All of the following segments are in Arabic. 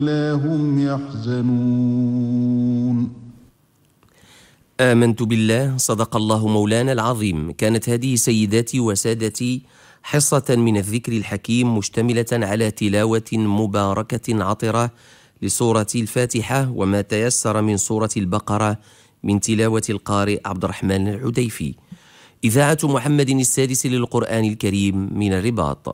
لا هم يحزنون. آمنت بالله. صدق الله مولانا العظيم. كانت هذه سيداتي وسادتي حصة من الذكر الحكيم مشتملة على تلاوة مباركة عطرة لسورة الفاتحة وما تيسر من سورة البقرة من تلاوة القارئ عبد الرحمن العديفي. إذاعة محمد السادس للقرآن الكريم من الرباط.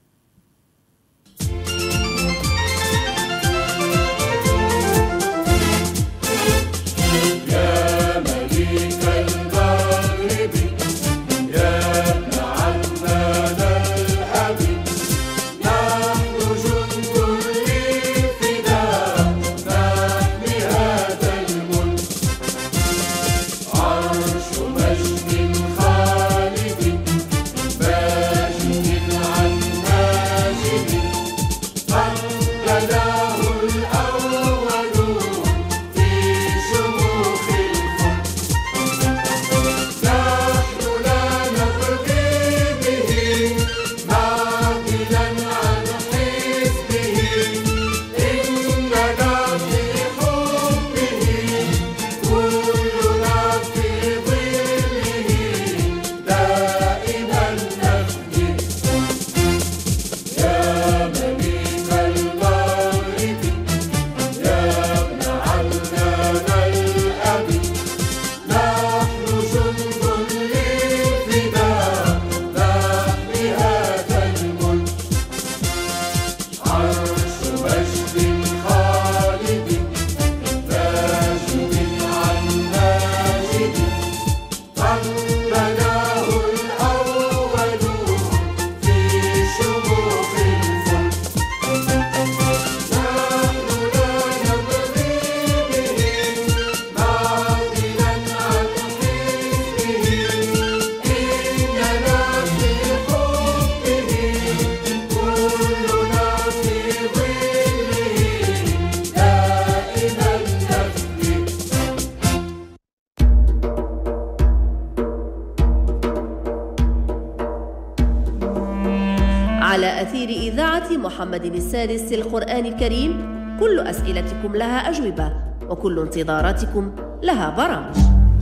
على أثير إذاعة محمد السادس للقرآن الكريم كل أسئلتكم لها أجوبة، وكل انتظاراتكم لها برامج.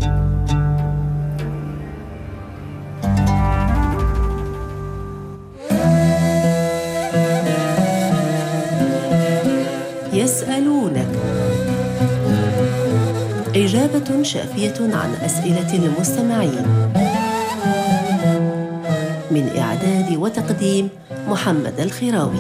يسألونك، إجابة شافية عن أسئلة المستمعين، من إعداد وتقديم محمد الخراوي.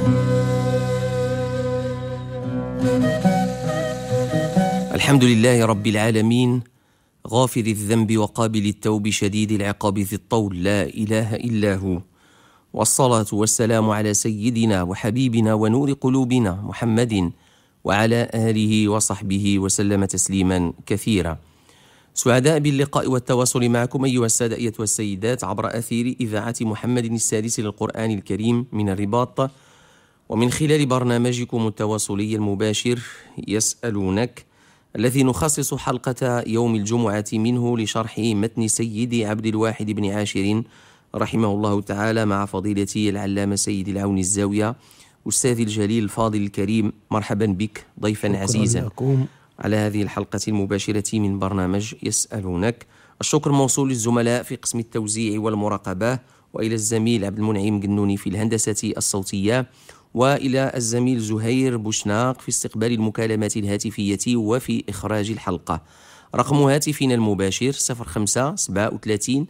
الحمد لله رب العالمين، غافر الذنب وقابل التوب شديد العقاب ذي الطول، لا إله إلا هو، والصلاة والسلام على سيدنا وحبيبنا ونور قلوبنا محمد وعلى آله وصحبه وسلم تسليما كثيرا. سعداء باللقاء والتواصل معكم أيها السادة أيتها السيدات عبر أثير إذاعة محمد السادس للقرآن الكريم من الرباط، ومن خلال برنامجكم التواصلي المباشر يسألونك، الذي نخصص حلقة يوم الجمعة منه لشرح متن سيدي عبد الواحد بن عاشر رحمه الله تعالى مع فضيلتي العلامة سيد العون الزاوية أستاذ الجليل الفاضل الكريم. مرحبا بك ضيفا عزيزا على هذه الحلقة المباشرة من برنامج يسألونك. الشكر موصول للزملاء في قسم التوزيع والمراقبة، وإلى الزميل عبد المنعم قنوني في الهندسة الصوتية، وإلى الزميل زهير بوشناق في استقبال المكالمات الهاتفية وفي إخراج الحلقة. رقم هاتفنا المباشر 05 37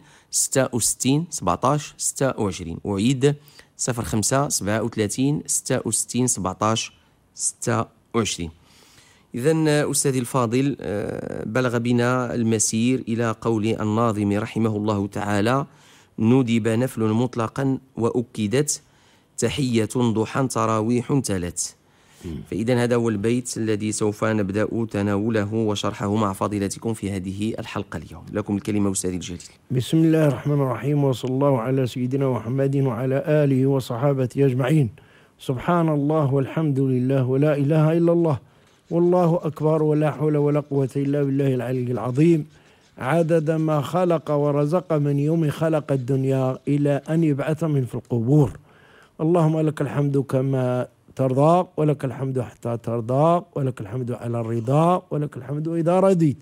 66 17 26. أعيد 05 37 66 17 26. إذن أستاذي الفاضل، بلغ بنا المسير إلى قول الناظم رحمه الله تعالى: ندب نفل مطلقا وأكدت تحية ضحى تراويح تلت. فإذا هذا هو البيت الذي سوف نبدأ تناوله وشرحه مع فضيلتكم في هذه الحلقة اليوم. لكم الكلمة أستاذي الجليل. بسم الله الرحمن الرحيم، وصلى الله على سيدنا محمد وعلى آله وصحابته أجمعين. سبحان الله والحمد لله ولا إله إلا الله والله أكبر ولا حول ولا قوة إلا بالله العلي العظيم، عدد ما خلق ورزق من يوم خلق الدنيا إلى أن يبعث من في القبور. اللهم لك الحمد كما ترضى ولك الحمد حتى ترضى ولك الحمد على الرضا ولك الحمد إذا رضيت.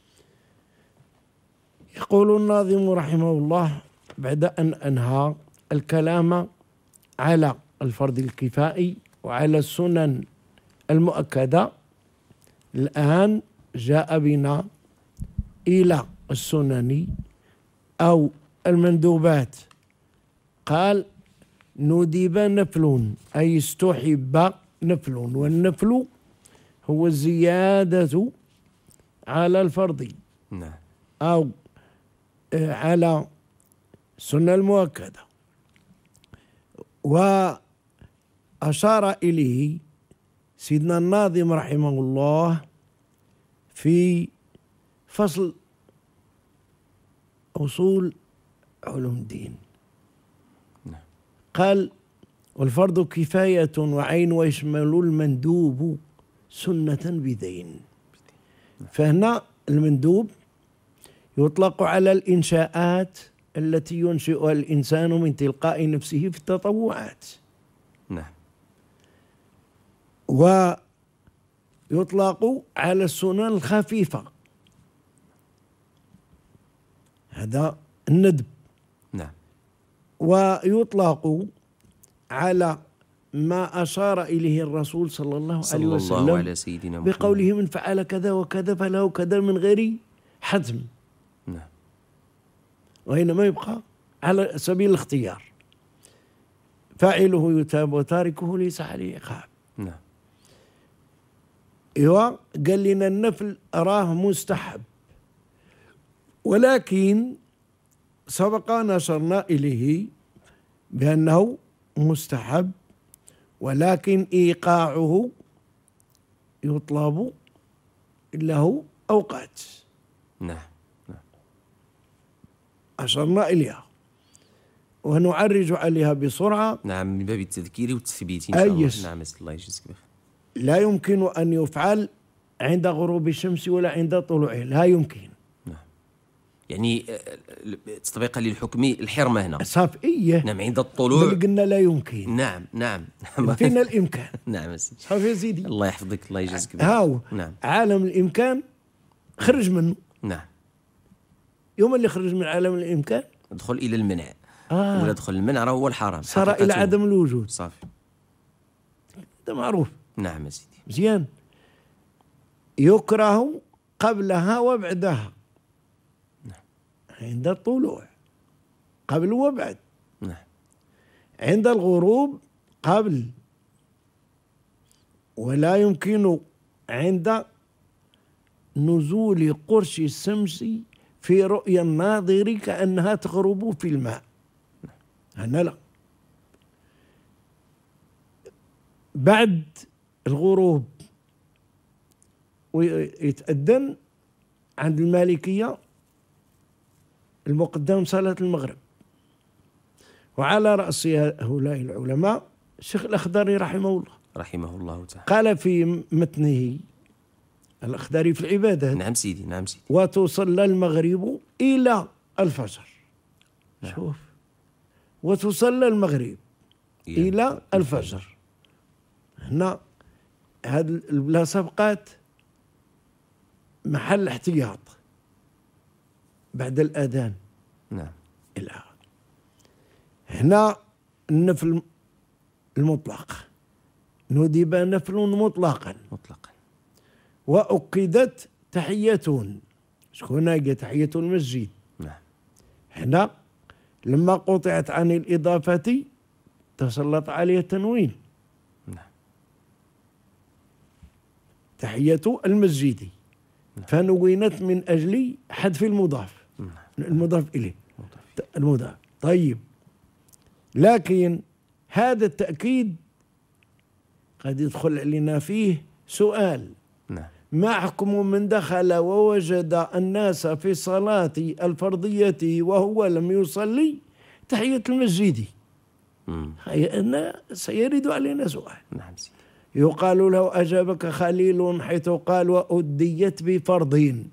يقول الناظم رحمه الله بعد أن أنهى الكلام على الفرض الكفائي وعلى السنن المؤكدة، الآن جاء بنا إلى السنن أو المندوبات. قال ندب نفل أي استحب نفل، والنفل هو الزيادة على الفرض أو على السنة المؤكدة. وأشار إليه سيدنا الناظم رحمه الله في فصل أصول علوم الدين. قال والفرض كفاية وعين ويشمل المندوب سنة بذين. فهنا المندوب يطلق على الإنشاءات التي ينشئها الإنسان من تلقاء نفسه في التطوعات. ويطلق على السنن الخفيفة، هذا الندب. ويطلق على ما أشار إليه الرسول صلى الله عليه وسلم بقوله من فعل كذا وكذا فله كذا من غير حتم، وإنما يبقى على سبيل الاختيار، فاعله يتاب وتاركه ليس عليه عقاب. ايوه قال لنا النفل أراه مستحب، ولكن سبق نشرنا إليه بأنه مستحب، ولكن إيقاعه يطلب له أوقات. أشرنا إليها ونعرج عليها بسرعة. من باب التذكير والتثبيت إن شاء الله. الله يجزيك بخير. لا يمكن أن يفعل عند غروب الشمس ولا عند طلوعها، لا يمكن. يعني تطبيقا للحكم الحرمة هنا صافية. عند الطلوع قلنا لا يمكن. نعم فينا الإمكان. صافي يا سيدي، الله يحفظك، الله يجزيك بخير. هاو عالم الإمكان خرج منه. يوم اللي خرج من عالم الإمكان ادخل إلى المنع. ولا ادخل المنع هو الحرام، صار إلى عدم الوجود. صافي، هذا معروف. يا سيدي. مزيان. يكره قبلها وبعدها، عند الطلوع قبل وبعد، عند الغروب قبل، ولا يمكن عند نزول قرش الشمس في رؤيا الناظر كأنها تغرب في الماء، هنا لا. بعد الغروب ويتأذن عند المالكية المقدم صلاة المغرب، وعلى رأس هؤلاء العلماء الشيخ الأخضري رحمه الله تعالى. قال في متنه الأخضري في العبادات. نعم سيدي. وتصلى المغرب إلى الفجر. شوف، وتصلى المغرب إلى الفجر. هنا هذه البلاصة بقات محل احتياط بعد الأذان. الآن هنا النفل المطلق ندب نفل مطلقا. وأكدت تحية، شكون هي تحية المسجد؟ هنا لما قطعت عن الإضافة تسلط عليه التنوين. تحية المسجد فنوينت من أجل حذف المضاف، المضاف إليه المضاف. طيب، لكن هذا التأكيد قد يدخل علينا فيه سؤال. ما حكم من دخل ووجد الناس في الصلاة الفرضية وهو لم يصلي تحية المسجد؟ سيرد علينا سؤال. يقال له أجابك خليل حيث قال وأديت بفرض.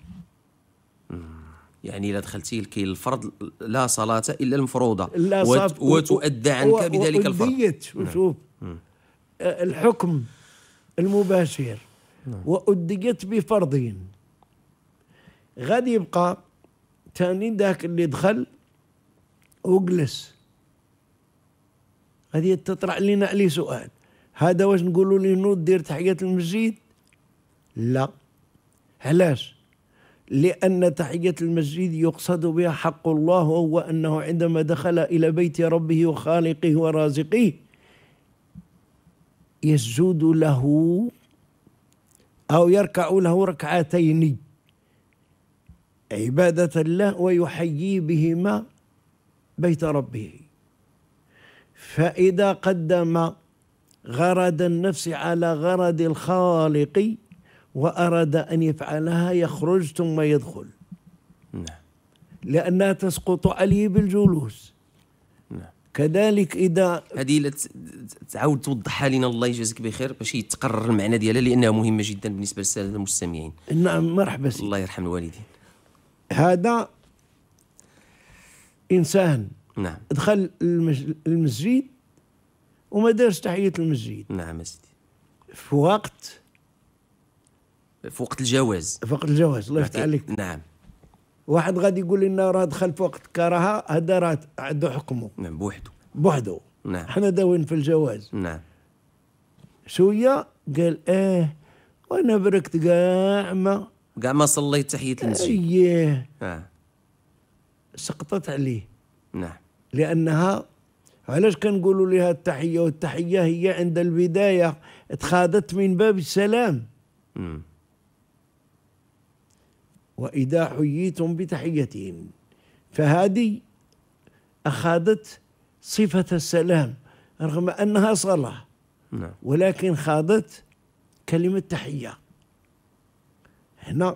يعني إذا دخلتي كي الفرض لا صلاة إلا المفروضة وتؤدى عنك بذلك الفرض. شوف الحكم المباشر وأديت بفرض، غادي يبقى تاني ذاك اللي دخل وجلس، غادي تطرح لنا عليه سؤال، هذا واش نقولوا له نوض دير تحية المسجد؟ لا. علاش؟ لأن تحية المسجد يقصد بها حق الله، وهو أنه عندما دخل إلى بيت ربه وخالقه ورازقه يسجد له أو يركع له ركعتين عبادة الله ويحيي بهما بيت ربه. فإذا قدم غرض النفس على غرض الخالق وأراد أن يفعلها يخرج ثم يدخل، لأنها تسقط عليه بالجلوس. كذلك إذا هذه تعاود توضحها لنا الله يجازيك بخير باش يتقرر المعنى ديالها، لأنها مهمة جدا بالنسبة للسادة المستمعين. نعم، مرحبا سيدي. الله يرحم الوالدين. هذا إنسان نعم دخل المسجد وما دارش تحية المسجد. نعم سيدي. في وقت الجواز. في وقت الجواز، الله يفتح عليك. نعم. واحد غادي يقول لنا راه دخل في وقت كراهه، هذا راه عنده حكمه. نعم، بوحده. نعم. حنا داوين في الجواز. نعم. شويه قال وانا بركت كاع ما صليت تحية المسجد. سقطت عليه. نعم. لأنها علاش كنقولوا لها التحية؟ والتحية هي عند البداية اتخاذت من باب السلام. وإذا حييتم بتحية، فهذه أخذت صفة السلام رغم أنها صلاة. نعم. ولكن خاضت كلمة تحية، هنا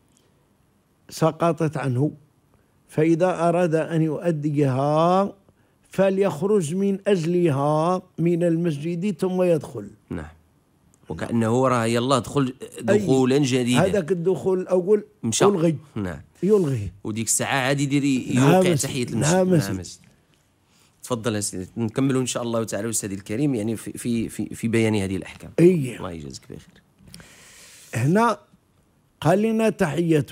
سقطت عنه. فإذا أراد أن يؤديها فليخرج من أجلها من المسجد ثم يدخل. نعم. وكأنه راه يلا دخل دخولا جديدا. هذاك الدخول الأول يلغي. نعم. يلغي. وديك الساعة عادي يدير يوقع تحية المسجد. نعم. تفضل سيدي، نكملوا إن شاء الله تعالى أستاذي الكريم، يعني في بيان هذه الأحكام. الله يجازيك بخير. هنا قال لنا تحية،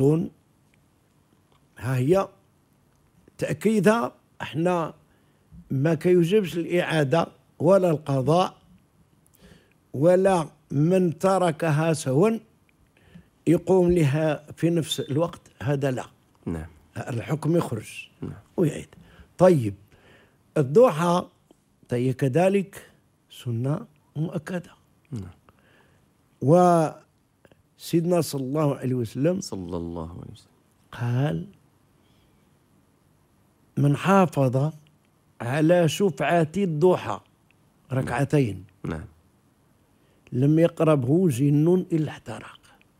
ها هي تأكيدها، احنا ما كيوجبش الإعادة ولا القضاء، ولا من تركها سهوا يقوم لها في نفس الوقت، هذا لا. نعم. الحكم يخرج. نعم. ويعيد. طيب الضحى كذلك سنة مؤكدة. نعم. وسيدنا صلى الله عليه وسلم قال من حافظ على شفعة الضحى ركعتين نعم لم يقربه جن إلا احترق.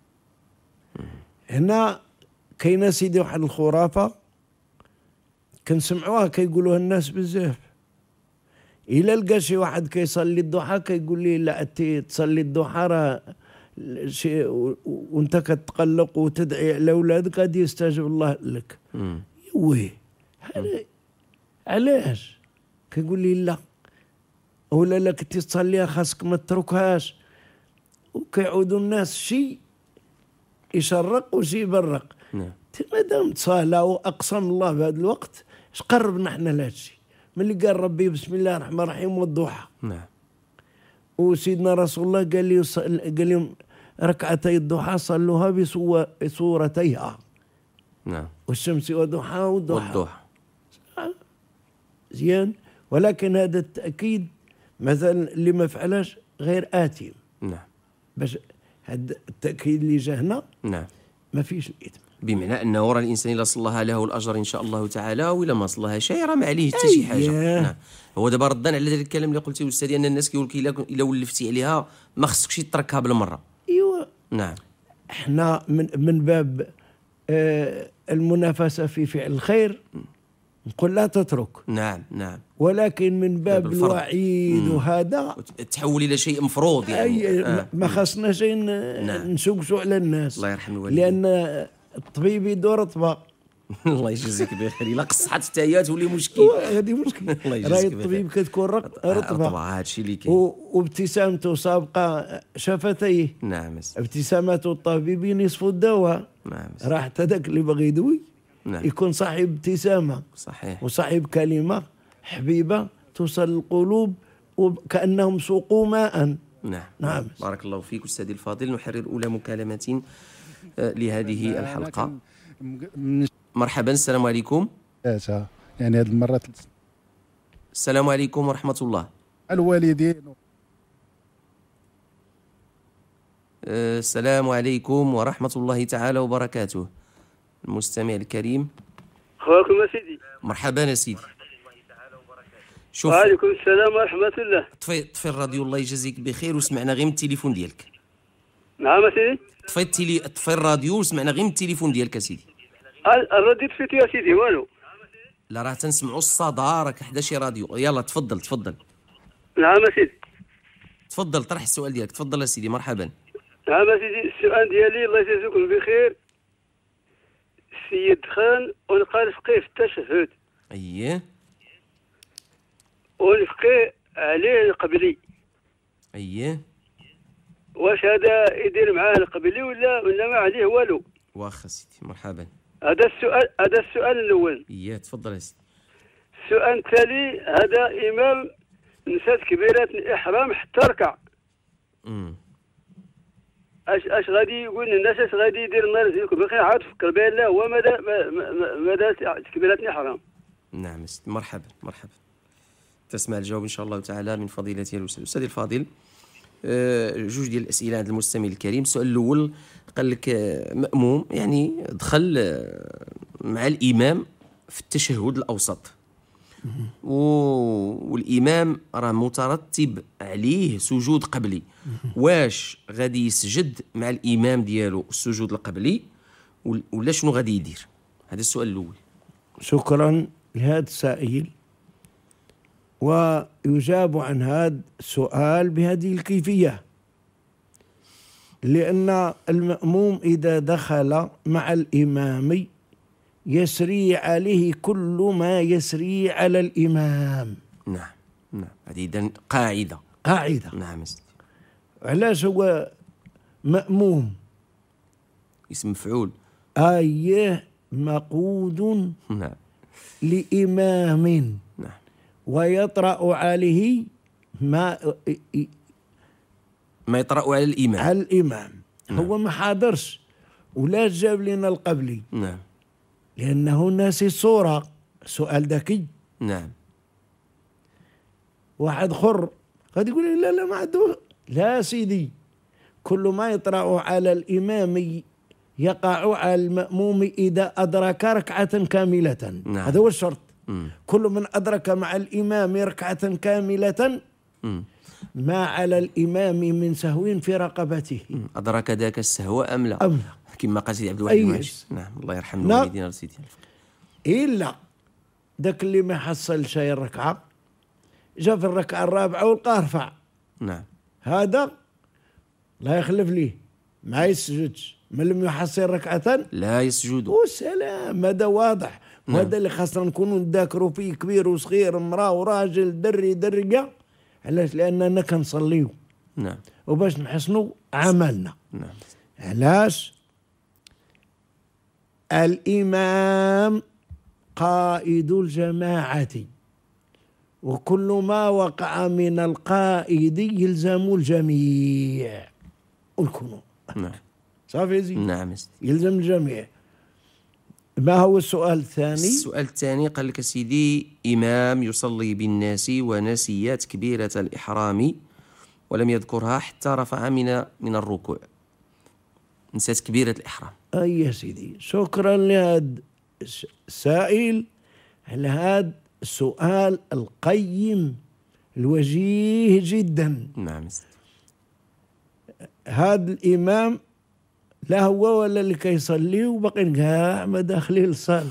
هنا كاينه سيدي واحد الخرافة كنسمعوها كيقولوها الناس بزاف. إلا لقى شي واحد كيصلي الضحى كيقول لي لا تصلي الضحى راه وانت كتقلق وتدعي على اولادك غادي يستجب الله لك. ويه علاش؟ كيقول لي لا، ولا لا كنتي تصليها خاصك ما تتركهاش. وكيعودوا الناس شي يشرق وشي يبرق. مادام تصلى واقسم الله بهذا الوقت اش قربنا حنا لهذا الشيء؟ ملي قال ربي بسم الله الرحمن الرحيم والضحى. نعم. وسيدنا رسول الله قال لهم ركعتي الضحى صلوها بصورتيها. نعم. والشمس وضحى والضحى. زين. ولكن هذا التأكيد مثلا اللي ما فعلش غير آثم. نعم. باش هذا التأكيد اللي جا هنا نعم ما فيش الإثم، بمعنى أنه راه الإنسان إلا صلاها له الأجر إن شاء الله تعالى، وإلا ما صلاها شيء راه ما عليه حتى شي حاجة. نعم. هو دابا ردا على ذلك الكلام اللي قلتيه أستاذي، أن الناس كيقول لك إلا ولفتي عليها ما خصكش تتركها بالمرة. ايوا. نعم. احنا من باب المنافسة في فعل الخير نقول لا تترك. نعم نعم. ولكن من باب الوعيد وهذا تحول إلى شيء مفروض يعني. ما خصنا شيء نسوقسوا على الناس. الله يرحم الوالدين. لأن الطبيب يدور طبق الله يجزيك بخير. الا قصحت حتى هي تولي مشكل. هذه مشكل. الله يجزيك راهي بخير. الطبيب كتكون رطبه. هذا الشيء اللي كاين. وابتسامته سابقه شفتيه. نعم. ابتسامات الطبيب نصف الدواء. نعم. راح حتى ذاك اللي باغي يدوي نعم. يكون صاحب ابتسامه. صحيح. وصاحب كلمه حبيبه توصل للقلوب وكانهم سوقوا ماء. نعم. بارك الله فيك أستاذي الفاضل. نحرر أولى مكالمة لهذه الحلقة. مرحبا. السلام عليكم. يعني هذه المرة السلام عليكم ورحمة الله. الوالدين. السلام عليكم ورحمة الله تعالى وبركاته. المستمع الكريم. أخوكم يا سيدي. مرحبا يا سيدي. شوف. وعليكم السلام ورحمة الله. طفي الراديو الله يجزيك بخير وسمعنا غير من التليفون ديالك. نعم يا سيدي. طفي الراديو وسمعنا غير من التليفون ديالك يا سيدي. الراديو طفيتو يا سيدي والو. لا راه تنسمعوا الصدى، راك حدا شي راديو. يلا تفضل. نعم يا سيدي. تفضل طرح السؤال ديالك. تفضل يا سيدي. مرحبا. نعم يا سيدي. السؤال ديالي الله يجزيكم بخير. السيد خان ونلقى الفقيه في التشهد. اييه. ونفقيه عليه القبلي. اييه. واش هذا يدير معاه القبلي ولا ما عليه والو؟ واخا سيدي. مرحبا. هذا السؤال الاول. اييه. تفضل يا سيدي. السؤال التالي، هذا امام نسات كبيرات الاحرام حتى ركع. اش غادي يقول للناس؟ اش غادي يدير الله يرزقكم بخير؟ عاد فكر بان لا هو ماذا كبيرات الاحرام. نعم سيدي. مرحبا. تسمع الجواب ان شاء الله تعالى من فضيلة الاستاذ الفاضل. جوج ديال الاسئله عند المستمع الكريم. السؤال الاول قال لك مأموم يعني دخل مع الامام في التشهد الاوسط، والامام راه مترتب عليه سجود قبلي، واش غادي يسجد مع الامام ديالو السجود القبلي ولا شنو غادي يدير؟ هذا السؤال الاول. شكرا لهذا السائل. ويجاب عن هذا السؤال بهذه الكيفية، لأن المأموم إذا دخل مع الإمام يسري عليه كل ما يسري على الإمام. نعم. هذه إذن قاعدة. نعم. علاش هو مأموم؟ اسم مفعول. أيه مقود. نعم. لإمام. نعم. ويطرأ عليه ما يطرأ على الإمام. نعم. هو ما حاضرش ولا جاب لنا القبلي. نعم. لأنه ناسي الصورة. سؤال ذكي. نعم. واحد خر قد يقول لا ما عنده. لا سيدي، كل ما يطرأ على الإمام يقع على المأموم إذا أدرك ركعة كاملة. نعم. هذا هو الشرط. كل من أدرك مع الإمام ركعة كاملة ما على الإمام من سهو في رقبته. أدرك ذاك السهو أم لا؟ كما قال سيدي عبد الواحد المعجي. نعم. الله يرحم الوالدين سيدي. إلا ذاك اللي ما حصل شيء الركعة جاء في الركعة الرابعة والقى رفع. نعم. هذا لا يخلف ليه ما يسجدش. من لم يحصل ركعة لا يسجد. والسلام. هذا واضح. وهذا اللي خاصنا نكونوا نذاكروا فيه، كبير وصغير، امرأة وراجل، درجة. علاش؟ لأننا كنصليو. نعم. وباش نحسنوا عملنا. نعم. علاش؟ الإمام قائد الجماعة، وكل ما وقع من القائد يلزم الجميع. الكونوا. نعم. صافي زين. نعم. يلزم الجميع. ما هو السؤال الثاني؟ السؤال الثاني قال لك سيدي إمام يصلي بالناس ونسي تكبيرة الإحرام ولم يذكرها حتى رفع من الركوع. نسيت كبيرة الإحرام. أي يا سيدي، شكرا لهذا السائل على هذا السؤال القيم الوجيه جدا. نعم. هذا الإمام لا هو ولا اللي كيصلي وباقي كاع ما داخلين للصالة.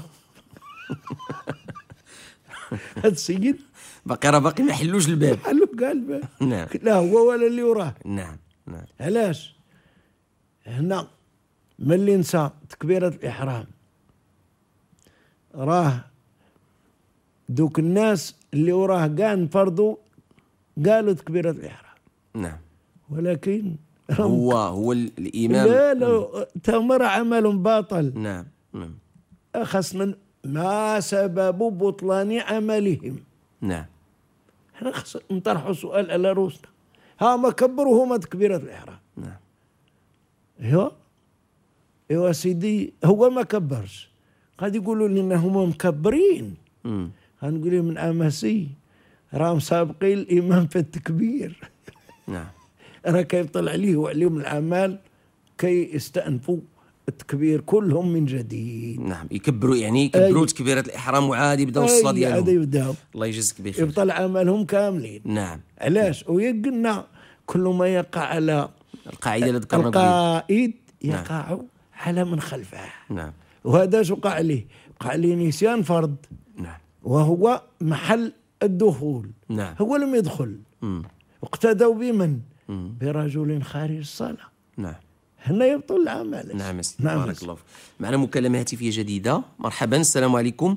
هذا السيد باقي ما حلوش الباب. حلو كاع الباب. نعم. لا هو ولا اللي وراه. نعم. علاش؟ هنا من اللي نسى تكبيرة الإحرام راه دوك الناس اللي وراه كاع انفرضوا قالوا تكبيرة الإحرام، نعم، ولكن هو الإمام. لا تمر عمل باطل. نعم نعم خاصنا ما سبب بطلان عملهم. نعم. احنا خاص نطرحوا سؤال على روسنا، ها ما كبروا هما تكبيرة الإحرام. نعم. ايوا سيدي هو ما كبرش، قد يقولوا لنا هما مكبرين. غنقول لهم من امسي راهم سابقين الامام في التكبير. نعم. راه كيبطل عليه وعليهم العمل كي يستأنفوا التكبير كلهم من جديد. نعم، يكبروا يعني يكبروا تكبيرة الإحرام وعاد يبداو الصلاة ديالهم. عاد يبداو. الله يجزيك بخير. يبطل عملهم كاملين. نعم. علاش؟ ويقلنا كل ما يقع على القاعدة اللي ذكرنا القائد يقع نعم. على من خلفه. نعم. وهذا شو وقع عليه؟ وقع عليه نسيان فرض. نعم. وهو محل الدخول. نعم. هو لم يدخل. واقتدوا بمن؟ برجل خارج الصلاة. نعم. هنا يبطل العمل. نعم. بارك الله فيك. معنا مكالمة هاتفية جديدة. مرحبا، السلام عليكم.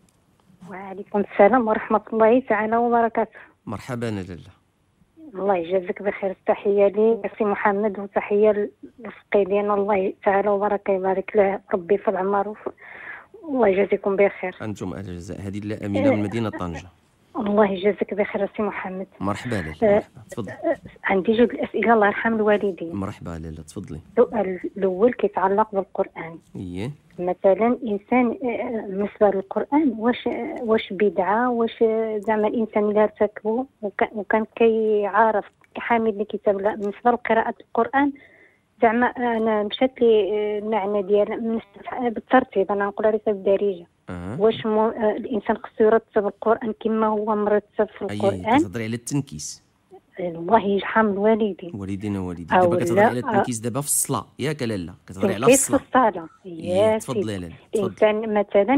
وعليكم السلام ورحمة الله تعالى وبركاته. مرحبا لاله. الله يجازيك بخير. التحية لي سي محمد وتحية للفقيدين، الله تعالى وبركاته يبارك له ربي في العمر الله يجازيكم بخير. أنتم أهل الجزاء. هذه لا أمينة من مدينة طنجة. الله يجازيك بخير سي محمد. مرحبا لاله. تفضل. عندي جوج الأسئلة الله يرحم الوالدين. مرحبا لاله، تفضلي. السؤال الأول كيتعلق بالقرآن. إيه. مثلا إنسان بالنسبة للقرآن واش بدعة، واش زعما الإنسان اللي ارتكبه وكان كيعرف كحامل لكتاب الله بالنسبة لقراءة القرآن، زعما أنا مشات لي المعنى ديال بالترتيب، أنا نقولها ليس بالدارجة. واش الإنسان خصو يرتب القرآن كما هو مرتب في القرآن؟ كتهضري على التنكيس. الله يرحم الوالدين. والدينا والديك. دابا كتهضري على التنكيس دابا في الصلاة ياك لاله؟ كتهضري على الصلاة. في الصلاة. يا تفضلي لاله. الإنسان مثلا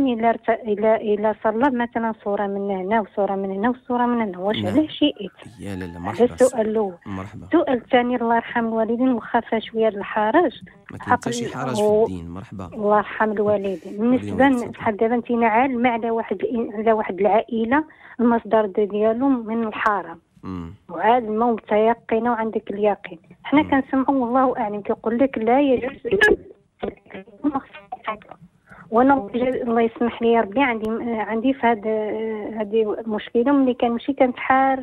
إلا صلى مثلا صورة من هنا وصورة من هنا وصورة من هنا، واش علاه شيء؟ يا لاله مرحبا. هذا السؤال الأول. مرحبا. السؤال الثاني الله يرحم الوالدين وخاف شوية الحرج. ما كاين حتى شي حرج في الدين. مرحبا. الله يرحم الوالدين. بالنسبة بحال دابا انت عالمة على واحد العائلة المصدر ديالهم من الحرام. وعالمة ومتيقنة وعندك اليقين. حنا كنسمعوا والله أعلم كيقول لك لا يجوز. وانا الله يسمح لي يا ربي عندي في هذه المشكله. ملي كنمشي كنتحار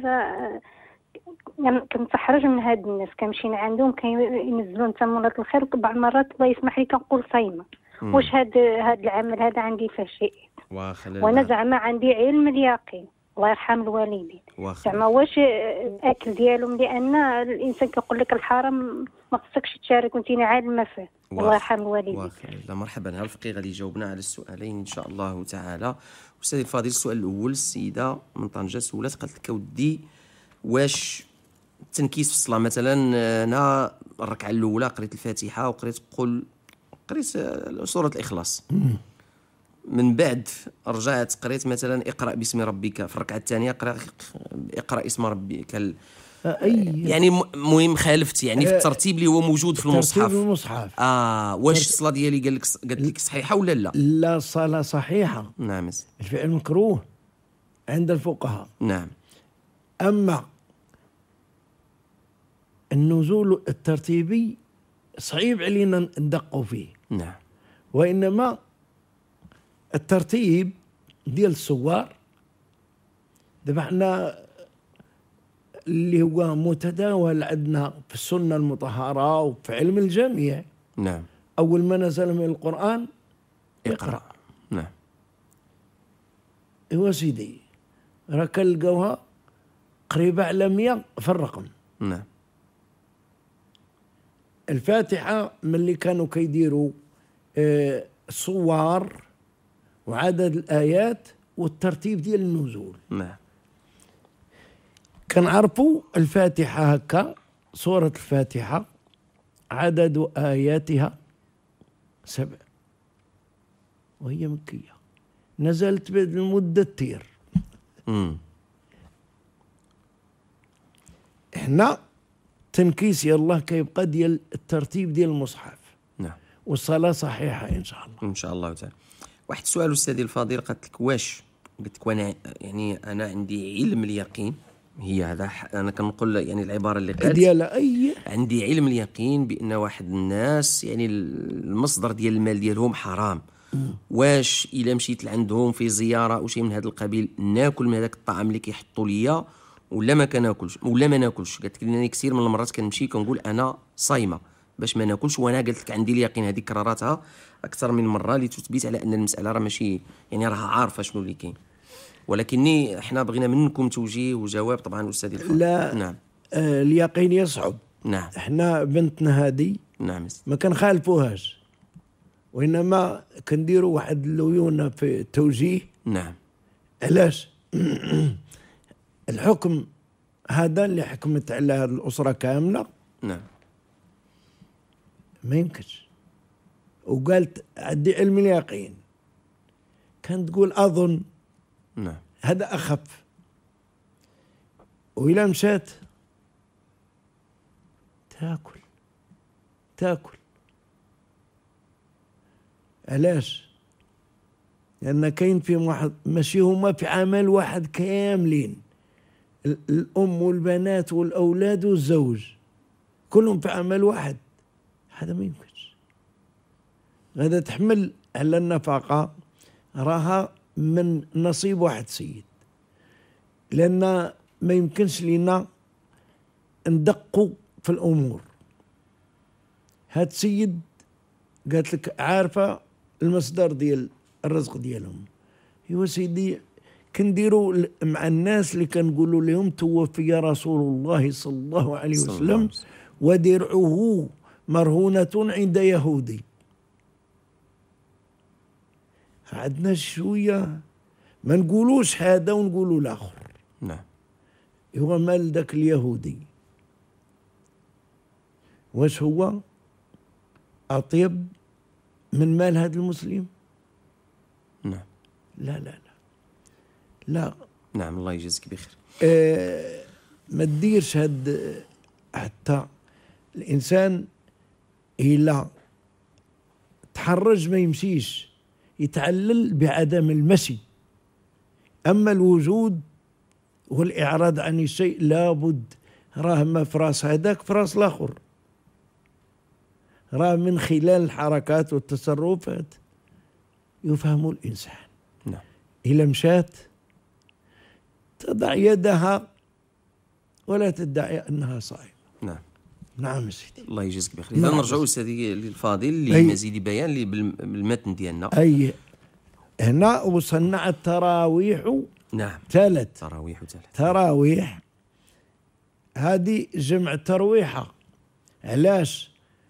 كنتحرج من هاد الناس، كنمشي عندهم كينزلوا تمرات الخير، وبعض المرات الله يسمح لي كنقول صايمه. واش هاد العمل هذا عندي فيه شيء؟ وانا زعما عندي علم اليقين الله يرحم الوالدين. زعما واش الاكل ديالهم، لان الانسان كيقول لك الحرام ما خصكش تشارك وانت عالمه فيه. الله يرحم الوالدين. لا مرحبا. الفقيه غادي يجاوبنا على السؤالين ان شاء الله تعالى. استاذ الفاضل، السؤال الاول السيده من طنجه سولات قالت لك ودي واش التنكيس في الصلاه، مثلا انا الركعه الاولى قريت الفاتحه وقريت قريت سوره الاخلاص، من بعد رجعت قريت مثلا اقرأ باسم ربك، في الركعه الثانيه اقرأ اسم ربك يعني مهم خالفت يعني في الترتيب اللي هو موجود في المصحف. واش الصلاه ديالي قالت لك صحيحه ولا لا؟ لا، الصلاه صحيحه. نعم. الفعل مكروه عند الفقهاء. نعم. اما النزول الترتيبي صعيب علينا ندقوا فيه. نعم. وانما الترتيب ديال السوار دابا حنا اللي هو متداول عندنا في السنة المطهرة وفي علم الجميع. نعم. أول ما نزل من القرآن اقرأ. نعم. إيوا سيدي راه كنلقاوها قريبة على 100 في الرقم. نعم. الفاتحة من اللي كانوا كيديروا الصور وعدد الآيات والترتيب ديال النزول. نعم. كنعرفوا الفاتحة هكا، سورة الفاتحة عدد آياتها 7 وهي مكية، نزلت بالمدثر. احنا تنكيس يالله كيبقى ديال الترتيب ديال المصحف. نعم. والصلاة صحيحة إن شاء الله. إن شاء الله تعالى. واحد السؤال أستاذي الفاضل، قالت لك واش، قلت لك وانا يعني انا عندي علم اليقين، هي هذا انا كنقول يعني العباره اللي قالت ديالها اي عندي علم اليقين بان واحد الناس يعني المصدر ديال المال ديالهم حرام، واش الا مشيت لعندهم في زياره او شيء من هذا القبيل ناكل من هذاك الطعام اللي كيحطوا ليا ولا ما كناكلش ولا ما ناكلش؟ قالت لك لانني كثير من المرات كنمشي كنقول انا صايمه باش ما ناكلش، وانا قالت لك عندي اليقين. هذه كررتها اكثر من مره لتثبت على ان المساله راه ماشي يعني راها عارفه شنو اللي كاين، ولكني احنا بغينا منكم توجيه وجواب طبعا استاذي الفاضل. لا نعم. اليقين يصعب. نعم. احنا بنتنا هذه نعم. ما كنخالفوهاش، وانما كنديروا واحد الليونه في التوجيه. نعم. علاش؟ الحكم هذا اللي حكمت على هذه الاسره كامله نعم. ما يمكنش. وقالت عندي علم اليقين، كانت تقول اظن. نعم. هذا اخف. وإلا مشات تاكل. علاش؟ لأن كاين فيهم واحد، ماشي هما في عمل واحد كاملين، الأم والبنات والأولاد والزوج كلهم في عمل واحد، هذا ما يمكنش. غادا تحمل على النفقة راها من نصيب واحد سيد، لأن ما يمكنش لنا ندقوا في الأمور. هاد سيد قالت لك عارفة المصدر ديال الرزق ديالهم. ايوا سيدي كنديروا مع الناس اللي كنقولوا لهم توفي رسول الله صلى الله عليه وسلم ودرعه مرهونة عند يهودي. عندنا شوية ما نقولوش هذا ونقولوا الآخر. نعم. هو مال ذاك اليهودي، واش هو أطيب من مال هذا المسلم؟ نعم. لا. نعم. الله يجزيك بخير. ما تديرش هاد، حتى الإنسان إلا تحرج ما يمشيش، يتعلل بعدم المشي. أما الوجود والإعراض عن الشيء لابد. راه ما فراس هذاك فراس الآخر، راه من خلال الحركات والتصرفات يفهم الإنسان. نعم. إلا مشات تضع يدها ولا تدعي أنها صائمة. نعم. نعم سيدي. الله يجزيك بخير. إذا نرجعوا أستاذي الفاضل لمزيد بيان اللي بالمتن ديالنا. أي هنا وصلنا التراويح. نعم. 3 تراويح. هذه جمع ترويحة. علاش؟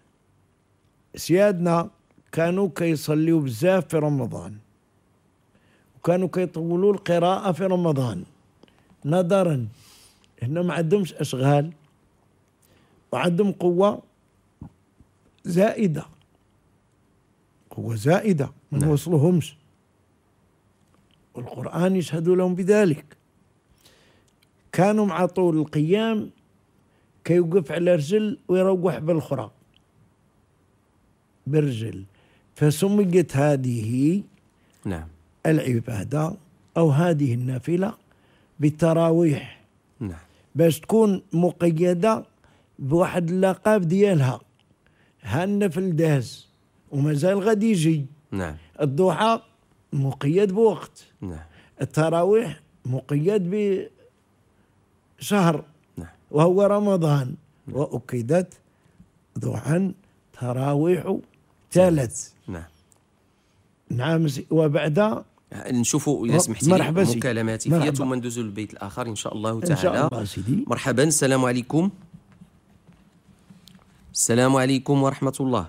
سيادنا كانوا كيصليوا بزاف في رمضان، وكانوا كيطولوا القراءة في رمضان نظرا هنا ما عندهمش أشغال وعندهم قوة زائدة ما نوصلهمش، والقرآن يشهد لهم بذلك. كانوا مع طول القيام كيوقف على رجل ويروح بالأخرى برجل، فسميت هذه نعم العبادة أو هذه النافلة بالتراويح. نعم. باش تكون مقيدة بواحد اللقب ديالها. ها النفل داز ومازال غادي يجي. نعم. الضحى مقيد بوقت. نعم. التراويح مقيد بشهر. نعم. وهو رمضان. وأكدت ضحى تراويح 3. نعم. نعم. وبعد نشوفوا إذا سمحتي لي مكالمات فيها ثم ندوزوا للبيت الآخر إن شاء الله تعالى. إن شاء الله سيدي. مرحبا. السلام عليكم. السلام عليكم ورحمة الله.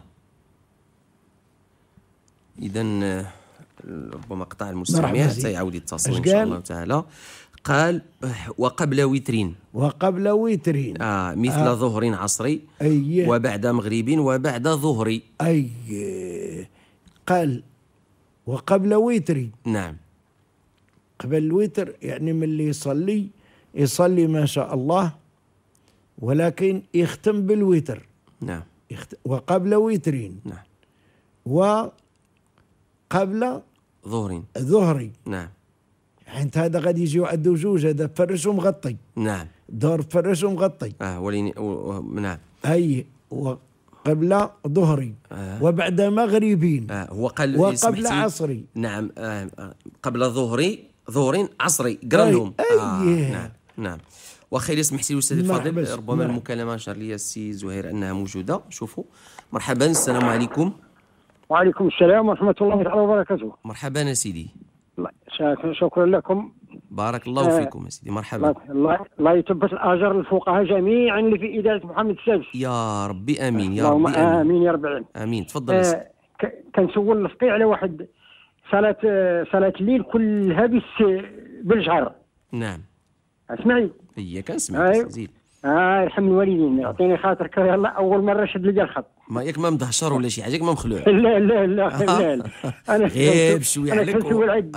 إذن ربما قطع المستمع حتى يعود يتصل إن شاء الله تعالى. قال وقبل وترين. مثل ظهر عصري. وبعد مغرب وبعد ظهري. قال وقبل وتري. نعم. قبل الوتر يعني من اللي يصلي ما شاء الله، ولكن يختم بالوتر. نعم. وقبل وترين. نعم. وقبل ظهري. نعم. حيت هذا غادي يجيو عندو جوج، هذا فرش ومغطي. نعم. الظهر فرش ومغطي. نعم. أي وقبل ظهري وبعد مغربين وقبل عصري. نعم. قبل ظهري عصري قرا لهم. نعم نعم. وخير سمحتي لي أستاذ الفاضل، ربما المكالمة أشار لي السي زهير أنها موجودة. شوفوا. مرحبا، السلام عليكم. وعليكم السلام ورحمة الله تعالى وبركاته. مرحبا سيدي. شكرا لكم. بارك الله فيكم سيدي. مرحبا. الله يثبت الأجر للفقهاء جميعا اللي في إدارة محمد السادس. يا ربي آمين. يا ربي آمين يا رب العالمين. آمين. تفضل. كنسول الفقيه على واحد صلاة الليل كلها بالجهر. نعم. اسمعي. هي كنسمعك. زيد. يرحم الوالدين، يعطيني خاطرك. يلا أول مرة شد لي الخط. ما ياك ما مدهشر ولا شي حاجه، ما مخلوع. لا لا لا لا. انا غير بشويه عليك.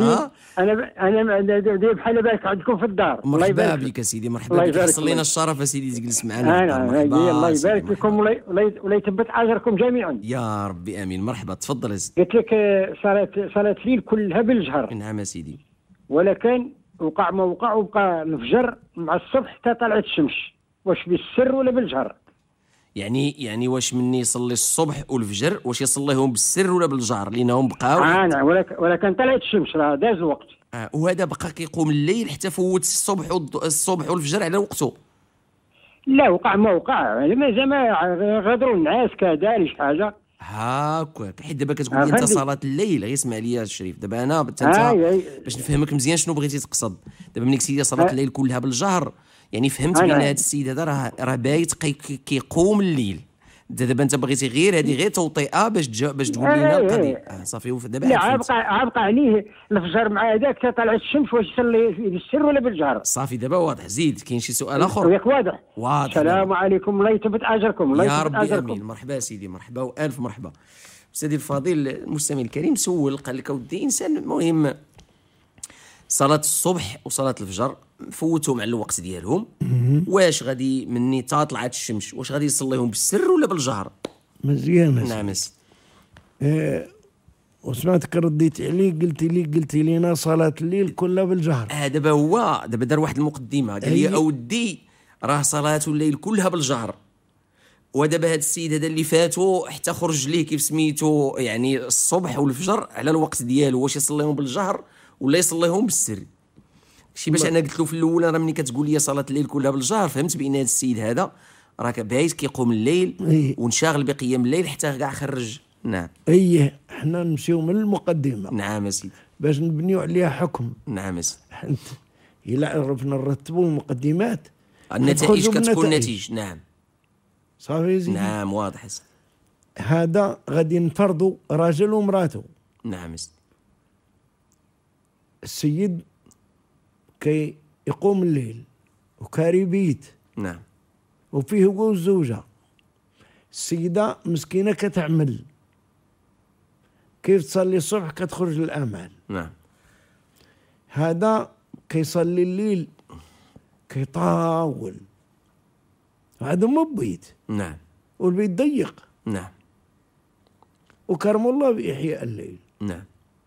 انا داير بحال بالك عندكم في الدار. مرحبا بك سيدي. مرحبا بك. حصل لنا الشرف سيدي تجلس معنا. الله يبارك فيكم ولا يثبت اجركم جميعا يا ربي امين. مرحبا. تفضل يا سيدي. قلت لك صلاه الليل كلها بالجهر. نعم سيدي. ولكن وقع ما وقع، وبقى الفجر مع الصبح حتى طلعت الشمس. واش بالسر ولا بالجهر؟ يعني واش مني يصلي الصبح والفجر واش يصليهم بالسر ولا بالجهر؟ لانهم بقاو نعم. ولكن طلعت الشمس راه داز الوقت. وهذا بقى كيقوم الليل حتى فوت الصبح والفجر على وقته. لا وقع ما وقع، زعما غادروا الناس كذا شي حاجه هاكاك. حيت دابا كتقول لي انت صلاه الليل. غير اسمع لي يا الشريف. دابا انا باش نفهمك مزيان شنو بغيتي تقصد. دابا ملي قلتي لي صلاه الليل كلها بالجهر، يعني فهمت بان هذا السيد هذا راه بايت كيقوم الليل. دابا انت بغيتي غير توطئه باش تقول لنا القضيه. صافي. دابا لا عبقى عليه الفجر مع هذاك طلعت الشمس. واش يصلي بالسر ولا بالجهر؟ صافي دابا واضح. زيد كاين شي سؤال اخر؟ ياك واضح. السلام عليكم. الله يثبت اجركم. يا ربي امين. مرحبا سيدي. مرحبا والف مرحبا. استاذي الفاضل المستمع الكريم سول، قال لك اودي انسان مهم صلاة الصبح وصلاة الفجر فوتهم على الوقت ديالهم، واش غادي مني تا طلعت الشمس واش غادي يصليهم بالسر ولا بالجهر؟ مزيان. نعم. وسمعتك رديت عليه قلتي لينا صلاة الليل كلها بالجهر. دابا هو دار واحد المقدمة، قال لي اودي راه صلاة الليل كلها بالجهر. ودابا هذا السيد هذا اللي فاتو حتى خرج ليه كيف سميتو يعني الصبح والفجر على الوقت ديالو، واش يصليهم بالجهر ولا يصليهم بالسر؟ شي باش انا قلت له في الاول راه ملي كتقول لي صلاه الليل كلها بالجهر فهمت بان هذا السيد هذا راه بايت كيقوم الليل ونشاغل بقيام الليل حتى كاع خرج. نعم. حنا نمشيو من المقدمه. نعم سيدي. باش نبنيو عليها حكم. نعم سيدي. الا عرفنا نرتبوا المقدمات النتائج كتكون نتيجه. نعم. صافي زيد. نعم واضح. هذا غادي نفرضوا راجل ومراته. نعم سيدي. السيد كي يقوم الليل وكاري بيت. نعم. وفيه هو والزوجة. السيدة مسكينة كتعمل، كيف تصلي الصبح كتخرج للأعمال. نعم. هذا كيصلي الليل كيطاول، هذا مو بيت. نعم. والبيت ضيق. نعم. وكرم الله بإحياء الليل. نعم.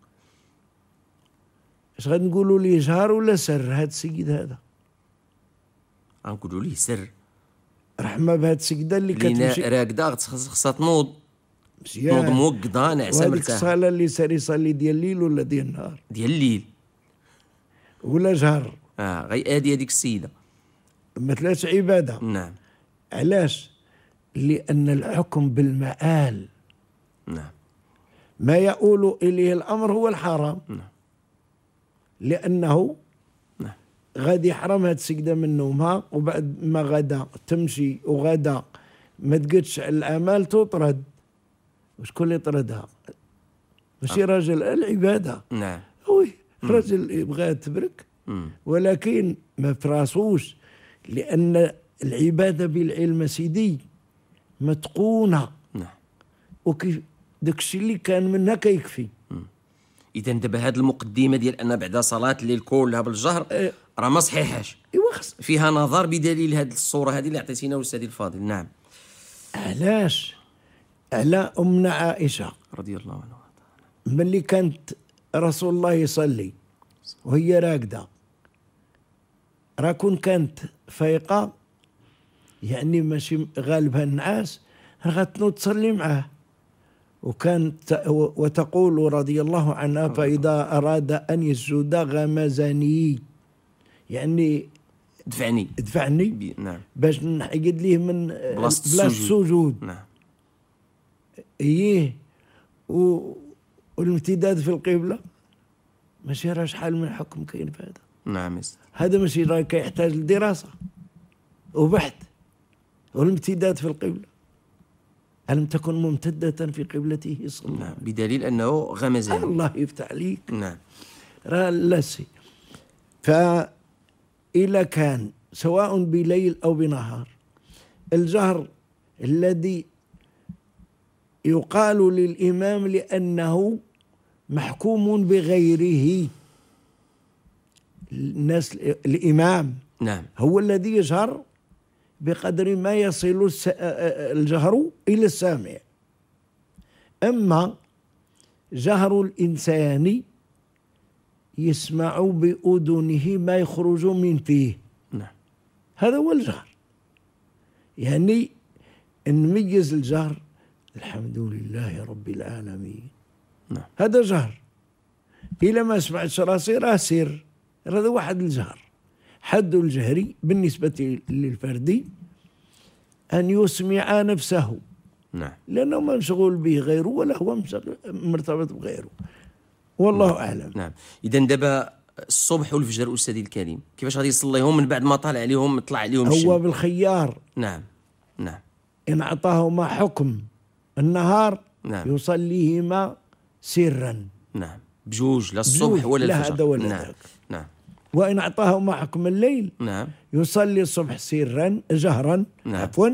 اش غادي نقولوا ليه، جهر ولا سر هذا السيد هذا؟ غنقولوا ليه سر. رحمه بهذا السيده اللي كتمشي راكده خصها تنوض مزيان، تنوض موقده ناعسه مرتاحه. هذيك الصلاه اللي ساري يصلي ديال الليل ولا ديال النهار؟ ديال الليل ولا جهر. غير هذيك السيده ما ثلاث عباده. نعم. علاش؟ لان الحكم بالمآل. نعم. ما يؤول اليه الامر هو الحرام. نعم. لانه غادي يحرم هاد السيده من نومها، وبعد ما غدا تمشي وغدا ما تقدش على الامال تطرد. وشكون اللي طردها؟ ماشي راجل، العباده. نعم. وي راجل يبغى تبرك ولكن ما فراسوش، لان العباده بالعلم سيدي متقونه. نعم. وكيف داكشي اللي كان منها كيكفي. اذا دابا هاد المقدمه ديال ان بعد صلاه الليل كلها بالجهر راه ما صحيحاش. فيها نظر بدليل هاد الصوره هذه اللي عطيتينا استاذي الفاضل. نعم. علاش؟ على امنا عائشه رضي الله عنها ملي كانت رسول الله يصلي وهي راقدة، راكون كانت فايقة يعني ماشي غالبها النعاس، غتنوض تصلي معاه. وكانت وتقول رضي الله عنها: فإذا أراد أن يسجد غمزني، يعني دفعني نعم، باش نحيد ليه من بلاصة السجود. نعم. إيه والامتداد في القبلة ماشي راه شحال من حكم كاين في هذا. نعم، هذا ماشي راه كيحتاج لدراسة وبحث. والامتداد في القبلة ألم تكن ممتدة في قبلته صلى الله عليه وسلم، بدليل أنه غمزان. الله يفتح عليك. نعم. راه لاسي. فإذا كان سواء بليل أو بنهار، الجهر الذي يقال للإمام لأنه محكوم بغيره، الناس الإمام نعم هو الذي يجهر بقدر ما يصل الجهر إلى السامع. أما جهر الإنسان يسمع بأذنه ما يخرج من فيه، نعم، هذا هو الجهر. يعني نميز الجهر: الحمد لله رب العالمين، نعم، هذا جهر. إلا ما سمعتش راسي راه سر، هذا واحد الجهر. حد الجهر بالنسبة للفردي أن يسمع نفسه، نعم، لأنه ما مشغول به غيره ولا هو مرتبط بغيره، والله أعلم. نعم. إذا دابا الصبح والفجر أستاذي الكريم كيفاش غادي يصليهم من بعد ما طلع عليهم الشمس؟ هو بالخيار. نعم، نعم، إن أعطاهما حكم النهار نعم، يصليهما سرا، نعم، بجوج، لا الصبح ولا لا الفجر. هذا ولا نعم، ذاك. نعم، وإن أعطاهما حكم الليل نعم، يصلي الصبح سرا جهرا، نعم. عفوا.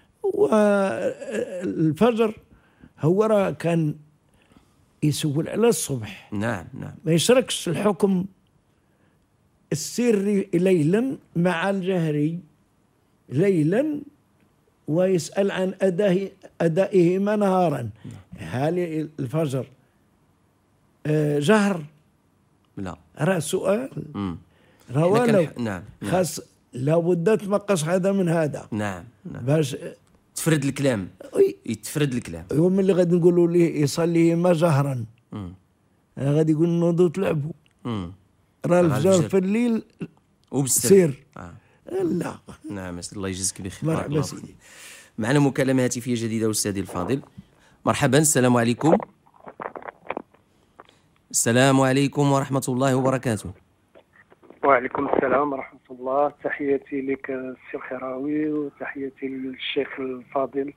والفجر هو راه كان يسول على الصبح، نعم، نعم، ما يشركش الحكم السري ليلا مع الجهري ليلا، ويسأل عن أدائهما نهارا. هل الفجر جهر؟ لا، راه سؤال. إحنا ولو نعم، خاص لابد تمقص هذا من هذا نعم، نعم، باش تفرد الكلام، أي. يتفرد الكلام. يوم اللي غادي نقولوا ليه يصلي ما جهرا، غادي يقول نوضوا تلعبوا. راه الفجر في الليل سير. لا. نعم، الله يجزيك بخير. مرحبا سيدي. معنا مكالمة هاتفية جديدة أستاذي الفاضل. مرحبا، السلام عليكم. السلام عليكم ورحمة الله وبركاته. وعليكم السلام ورحمة الله. تحياتي لك السي الخيراوي، وتحياتي للشيخ الفاضل،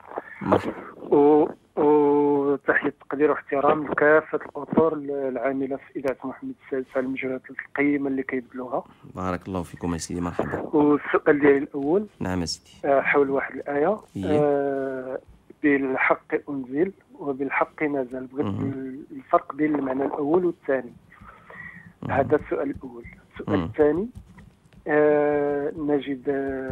وتحية تقدير واحترام لكافة الأطر العاملة في إذاعة محمد السادس على المجهودات القيمة اللي كيبذلوها. بارك الله فيكم يا سيدي. مرحبا. والسؤال ديالي الأول، نعم يا سيدي، حول واحد الآية: بالحق أنزل وبالحق نزل. بغيت الفرق بين المعنى الأول والثاني. هذا السؤال الأول. السؤال الثاني، نجد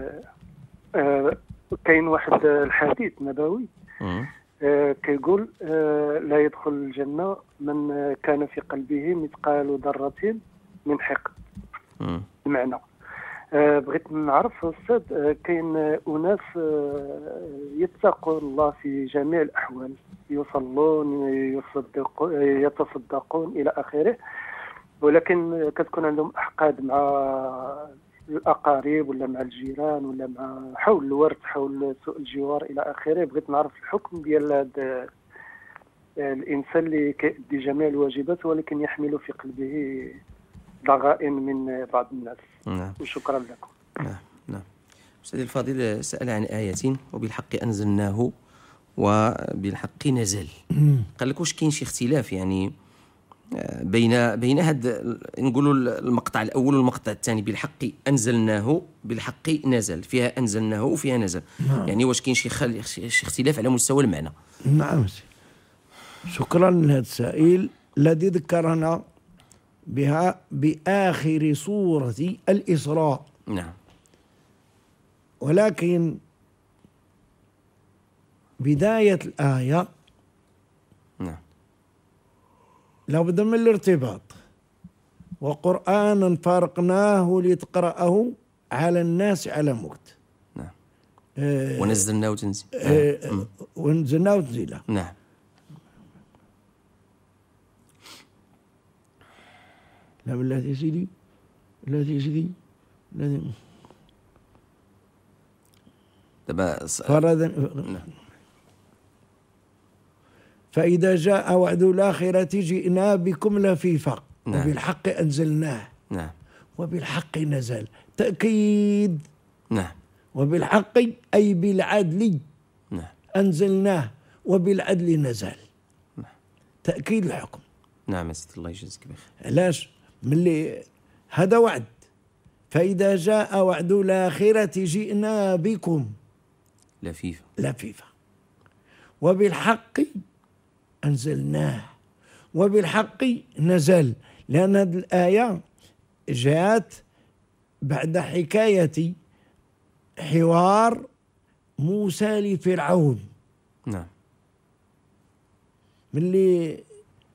كاين واحد الحديث نبوي كيقول: لا يدخل الجنة من كان في قلبه مثقال ذرة من حقد. المعنى بغيت نعرف أستاذ، كاين أناس يتقون الله في جميع الأحوال، يصلون، يتصدقون إلى آخره، ولكن كتكون عندهم أحقاد مع الأقارب ولا مع الجيران ولا مع حول الورث، حول سوء الجوار إلى آخره. بغيت نعرف الحكم ديال هذا الإنسان اللي كيأدي جميع الواجبات ولكن يحمل في قلبه ضغائن من بعض الناس. نعم. وشكرا لكم. نعم، نعم. أستاذ الفاضل سأل عن آية: وبالحق أنزلناه وبالحق نزل. قال لك واش كاين شي اختلاف يعني بين هاد نقولوا المقطع الأول والمقطع الثاني؟ بالحق أنزلناه، بالحق نزل، فيها أنزلناه وفيها نزل. يعني واش كاين شي اختلاف على مستوى المعنى؟ نعم. شكرا لهذا السائل الذي ذكرنا بها بآخر سورة الإسراء. نعم. ولكن بداية الآية نعم لابد من الارتباط. وقرآنا فرقناه لتقرأه على الناس على مكت. نعم. ونزلناه تنزيلا. ونزلناه تنزيلا. نعم. لا بالله يا سيدي، الذي سيدي الذي دابا فإذا جاء وعد الآخرة جئنا بكم لفيفا. نعم. وبالحق أنزلناه. نعم. وبالحق نزل، تأكيد. نعم. وبالحق أي بالعدل. نعم. أنزلناه وبالعدل نزل. نعم. تأكيد الحكم. نعم يا سيدي الله يجزيك بخير. علاش؟ ملي هذا وعد. فإذا جاء وعد الآخرة جئنا بكم لفيفا. وبالحق أنزلناه وبالحق نزل. لأن هذه الآية جاءت بعد حكاية حوار موسى لفرعون. نعم. ملي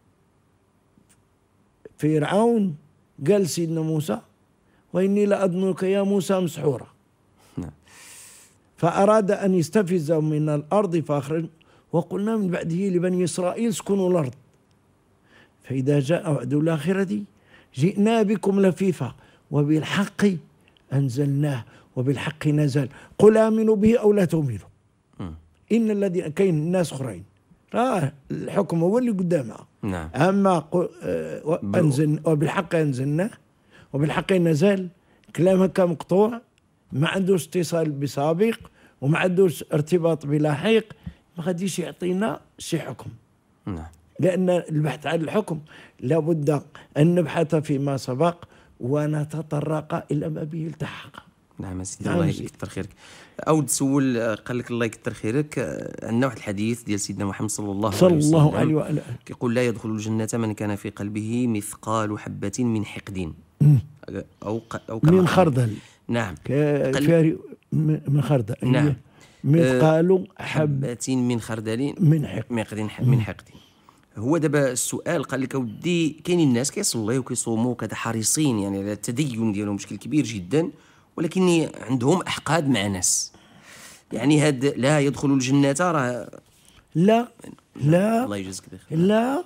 فرعون قال سيدنا موسى وإني لأظنك يا موسى مسحورا. نعم. فأراد أن يستفزهم من الأرض فأخرج وقلنا من بعده لبني إسرائيل اسكنوا الأرض. فإذا جاء وعد الآخرة جئنا بكم لفيفا وبالحق أنزلناه وبالحق نزل. قل آمنوا به أو لا تؤمنوا إن الذين كاين الناس أخرين الحكم هو اللي قدامها. نعم. أما وبالحق أنزلناه وبالحق نزل كلام هكا مقطوع ما عندوش اتصال بسابق وما عندوش ارتباط بلاحق ما غاديش يعطينا شي حكم. نعم. لأن البحث عن الحكم لابد أن نبحث فيما سبق ونتطرق إلى ما به التحق. نعم سيدي الله يكثر خيرك. أود سؤال قال لك الله يكثر خيرك. عندنا واحد الحديث ديال سيدنا محمد صلى الله عليه وسلم كيقول لا يدخل الجنة من كان في قلبه مثقال حبة من حقد أو من خردل. نعم. من خردل. نعم. مثقال حبة من خردل من حقد. هو دابا السؤال قال لك ودي كاينين الناس كيصليو وكيصوموا كذا حريصين يعني على التدين ديالهم مشكل كبير جدا ولكن عندهم احقاد مع ناس يعني هاد لا يدخلوا الجنة راه لا الله يجزيك بخير.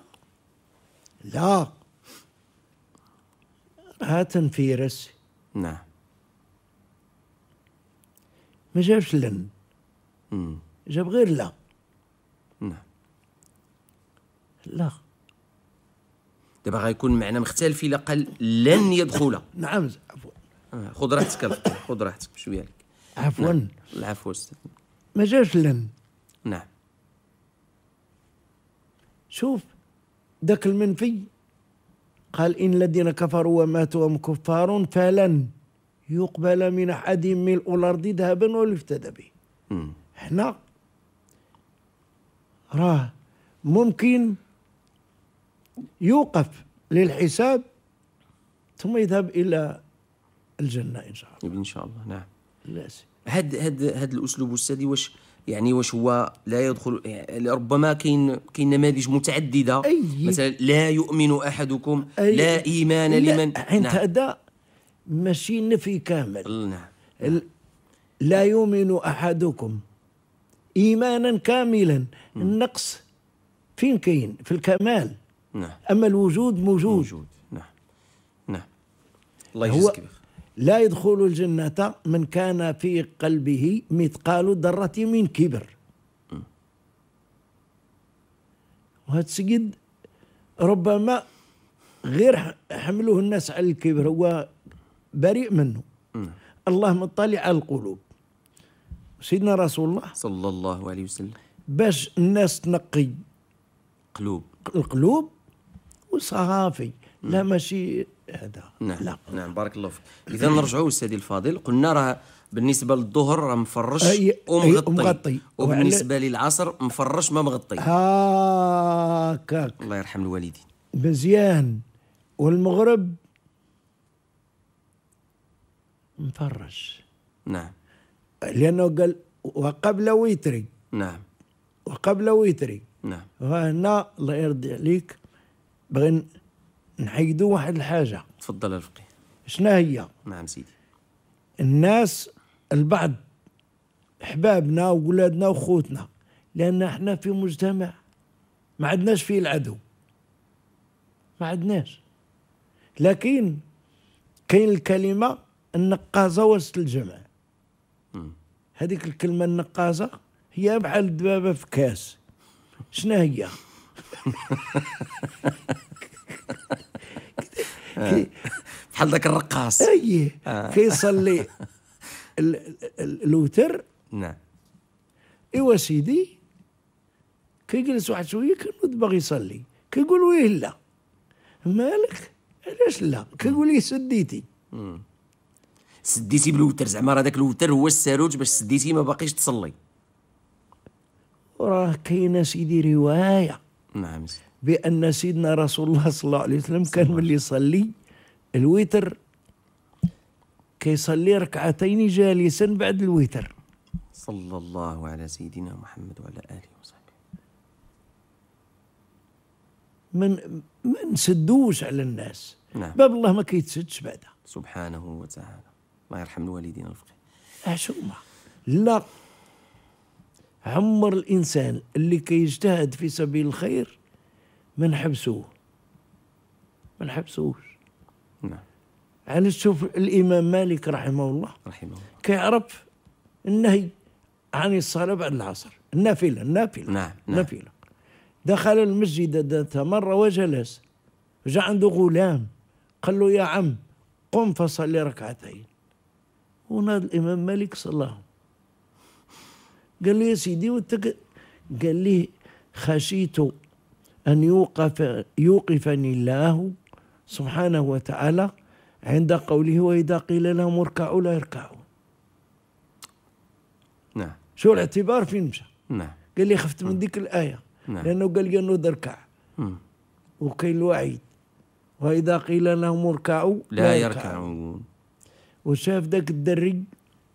لا تنفيرس. نعم. ما جابش لن جاب غير لا. نعم. لا دابا غيكون معنا مختلف الا قال لن يدخل. نعم عفوا. خذ راحتك خذ راحتك بشويه لك. عفوا. نعم. العفو استاذ. ما جاش لن. نعم. شوف ذاك المنفي قال إن الذين كفروا وماتوا وهم كفار فلن يقبل من أحد ملء الأرض ذهبا ولا يفتدى به. هنا راه ممكن يوقف للحساب ثم يذهب إلى الجنة إن شاء الله. إن شاء الله. نعم. لا هاد الأسلوب السادي واش هو لا يدخل يعني ربما كاين نماذج متعددة مثلا لا يؤمن أحدكم لا إيمان لمن. نعم. هذا ماشي نفي كامل. نعم. لا يؤمن أحدكم إيمانا كاملا. النقص فين كاين؟ في الكمال. نعم. أما الوجود موجود. نعم. الله يجزيك. لا يدخل الجنة من كان في قلبه مثقال ذرة من كبر. وهذا السيد ربما غير حمله الناس على الكبر هو بريء منه. الله مطلع على القلوب. سيدنا رسول الله صلى الله عليه وسلم باش الناس تنقي القلوب وصافي. لا ماشي هذا. نعم. لا. نعم بارك الله فيك. إذا نرجعوا أستاذي الفاضل قلنا راه بالنسبة للظهر راه مفرش ومغطي وبالنسبة للعصر مفرش ما مغطي. هاكاك الله يرحم الوالدين. مزيان. والمغرب مفرش. نعم. لأنه قال وقبل ويتري. نعم. وقبل ويتري. نعم. وهنا الله يرضي عليك بغي نحيدو واحد الحاجة. تفضل الفقيه. شنو هي؟ نعم سيدي. الناس البعض أحبابنا وولادنا وخوتنا، لأن احنا في مجتمع ما عندناش فيه العدو، ما عندناش. لكن كاين الكلمة النقازة وسط الجمع. هذيك الكلمة النقازة هي بحال الدبابة في كاس. شنو هي؟ بحال ذاك الرقاص. اي كيصلي الوتر. نعم. ايوا سيدي كيجلس واحد شويه كنوض باغي يصلي، كيقول ويه لا مالك علاش لا؟ كيقول لي سديتي. سديتي بالوتر، زعما راه داك الوتر هو الساروج باش سديتي ما باقيش تصلي. وراه كاينه سيدي روايه نعم بان سيدنا رسول الله صلى الله عليه وسلم كان ملي يصلي الوتر كيصلي ركعتين جالسا بعد الوتر. صلى الله على سيدنا محمد وعلى اله وصحبه. ما نسدوش على الناس. نعم. باب الله ما كيتسدش بعدها سبحانه وتعالى. الله يرحم الوالدين الفقيه. شوما لا عمر الانسان اللي كيجتهد في سبيل الخير ما نحبسوش. نعم. علاش؟ شوف الامام مالك رحمه الله كيعرف النهي عن الصلاه بعد العصر، النافله. نعم. نافله. دخل المسجد ذات مرة وجلس، جاء عنده غلام قال له يا عم قم فصلي ركعتين. ونادى الإمام مالك صلاهم. قال له يا سيدي قال لي خشيت أن يوقفني الله سبحانه وتعالى عند قوله وإذا قيل لهم اركعوا لا يركعون. نعم. شو الاعتبار فين مشى؟ نعم. قال لي خفت من ديك الآية. نعم. لأنه قال لي أنه دركع وكاين الوعيد وإذا قيل لهم اركعوا لا يركعون. وشاف ذاك الدري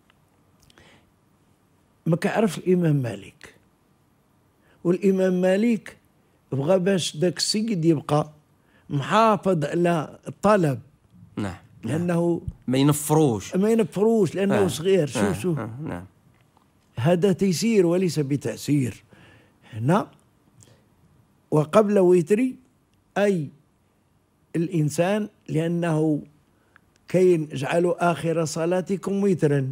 ما كيعرفش الإمام مالك، والإمام مالك بغى باش ذاك السيد يبقى محافظ على الطلب. نعم. لأنه ما ينفروش لأنه صغير. شوف نعم. هذا تيسير وليس بتأثير هنا. وقبل وتري أي الإنسان، لأنه كاين اجعلوا آخر صلاتكم وترا،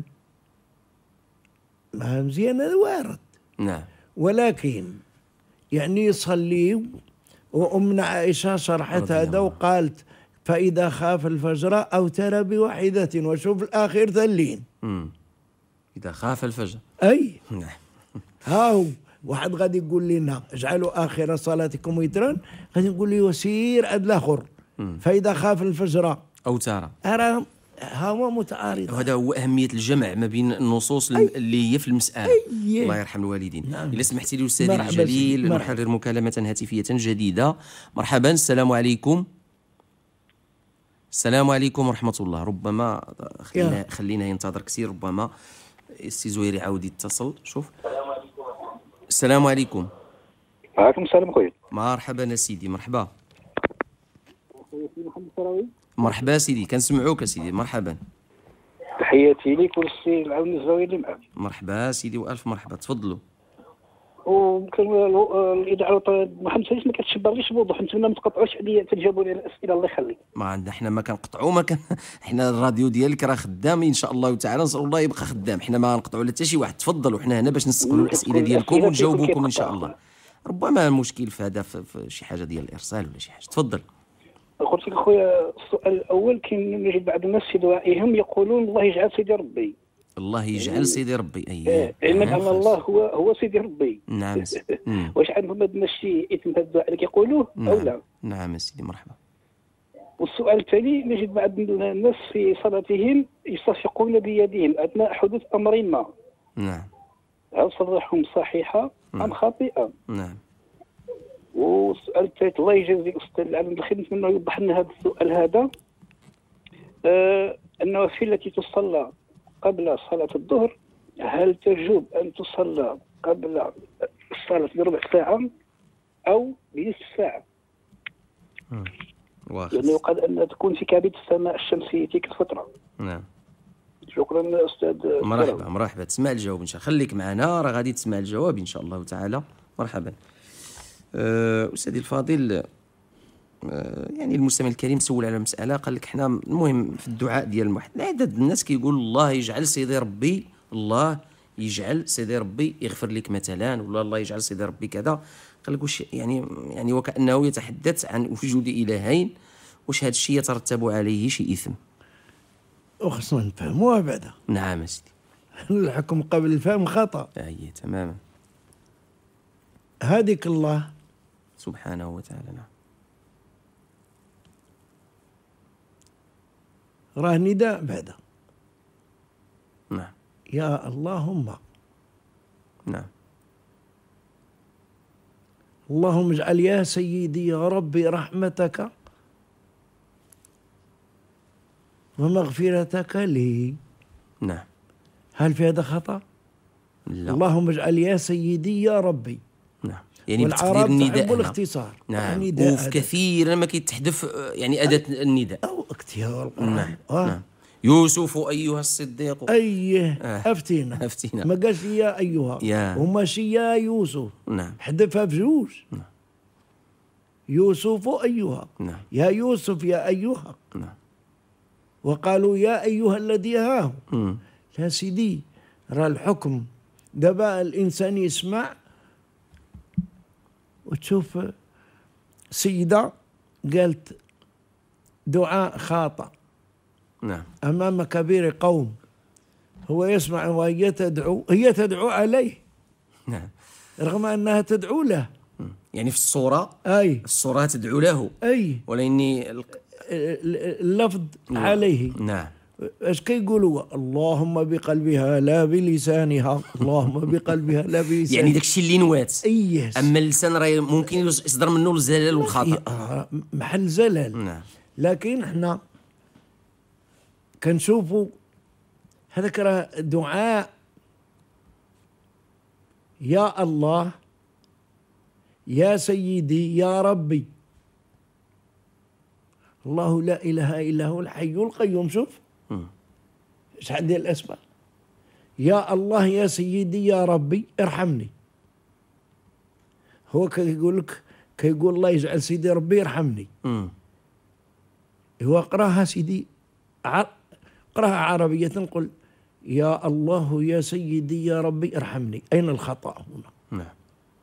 ما مزيان هذا وارد. نعم. ولكن يعني يصلي. وأمنا عائشة شرحت هذا وقالت فإذا خاف الفجر أوتر بواحدة وشوف الآخر ثلين. إذا خاف الفجر. أي نعم. هاو واحد غادي يقول لنا اجعلوا آخر صلاتكم وترا، غادي نقول لي وسير عد الآخر فإذا خاف الفجر أو ترى. هو متعارض. وهذا هو أهمية الجمع ما بين النصوص اللي هي في المسألة. الله يرحم الوالدين. نعم. إذا سمحتي لي أستاذي الجليل نحرر مكالمة هاتفية جديدة. مرحبا. السلام عليكم. السلام عليكم ورحمة الله. ربما خلينا ينتظر كثير، ربما السي زوير يعاود يتصل. شوف. السلام عليكم. وعليكم السلام خويا. مرحبا سيدي. مرحبا. مرحبا سيدي، كنسمعوك سيدي. مرحبا. تحياتي لك والسي العون الزوير اللي معك. مرحبا سيدي والف مرحبا. تفضلوا. وكان الاذاعه محمد سليم ما كتشبرليش بوضوح، نتمنى ما تقطعوش عليا تجاوبوا لي على الاسئله الله يخليك. ما عندنا حنا ما كنقطعوا حنا الراديو ديالك راه خدام ان شاء الله تعالى، نسال الله يبقى خدام. حنا ما نقطعوا لا حتى شي واحد. تفضلوا، حنا هنا باش نستقبلوا الاسئله ديالكم ونجاوبوكم ان شاء الله. ربما المشكل في هذا في شي حاجه ديال الارسال ولا شي حاجه. تفضل. قلت لك خويا السؤال الاول كاين نجد بعض الناس في دعائهم يقولون الله يجعل سيدي ربي. الله يجعل سيدي ربي. اييه. علما ان الله هو سيدي ربي. نعم. واش عندهم هذا الشيء اثم هذا الدعاء اللي كيقولوه او لا؟ نعم سيدي. مرحبا. والسؤال التالي نجد بعض الناس في صلاتهم يصفقون بيدهم اثناء حدوث امر ما. نعم. هل صلاتهم صحيحه ام خاطئه؟ نعم. والسؤال الثالث الله يجازي أستاذ العالم بالخير، نتمنى يوضح لنا هذا السؤال هذا. النوافل التي تصلى قبل صلاة الظهر هل تجب أن تصلى قبل الصلاة بربع ساعة أو بنصف ساعة؟ يعني يقال أن تكون في كبد السماء الشمسية تلك الفترة. نعم. شكرا أستاذ. مرحبا تسمع الجواب إن شاء الله. خليك معنا، راه غادي تسمع الجواب إن شاء الله تعالى. مرحبا. أستاذي الفاضل، يعني المستمع الكريم سول على مسألة، قال لك حنا المهم في الدعاء ديال واحد عدد الناس كيقول الله يجعل سيدي ربي، الله يجعل سيدي ربي يغفر لك مثلا، ولا الله يجعل سيدي ربي كذا. قال لك واش يعني وكأنه يتحدث عن وجود إلهين، واش هذا الشيء يترتب عليه شي إثم؟ وخصنا نفهموها بعدا. نعم سيدي. الحكم قبل الفهم خطأ. أي تماما. هذيك الله سبحانه وتعالى. نعم. راه نداء بعدا. نعم. يا اللهم. نعم. اللهم اجعل يا سيدي يا ربي رحمتك ومغفرتك لي. نعم. هل في هذا خطأ؟ لا. اللهم اجعل يا سيدي يا ربي. نعم. يعني بتقدير النداء والاختصار. نعم. وفي كثير ما كيتحذف يعني أداة النداء أو اختيار. نعم. نعم. يوسف أيها الصديق. أفتينا. ما قالش يا أيها وماشي يا يوسف. نعم. حذفها في جوج. نعم. يوسف أيها. نعم. يا يوسف يا أيها. نعم. وقالوا يا أيها الذي هاه. لا سيدي، راه الحكم دابا الإنسان يسمع وتشوف سيدة قالت دعاء خاطئ. نعم. أمام كبير قوم، هو يسمع وهي تدعو عليه. نعم. رغم أنها تدعو له. يعني في الصورة الصورة تدعو له. ولكني اللفظ عليه. نعم. اش كيقولوا؟ اللهم بقلبها لا بلسانها، اللهم بقلبها لا بلسانها. يعني داكشي اللي نوات. اما اللسان راه ممكن يصدر منه الزلل والخطأ. محل زلل. نعم. لكن احنا كنشوفوا هذاك راه دعاء يا الله يا سيدي يا ربي. الله لا إله إلا هو الحي القيوم. شوف شحال ديال الأسماء. يا الله يا سيدي يا ربي ارحمني. هو كيقول الله يجعل سيدي ربي يرحمني. هو قراها سيدي، قراها عربية، قل يا الله يا سيدي يا ربي ارحمني. أين الخطأ هنا؟ نعم.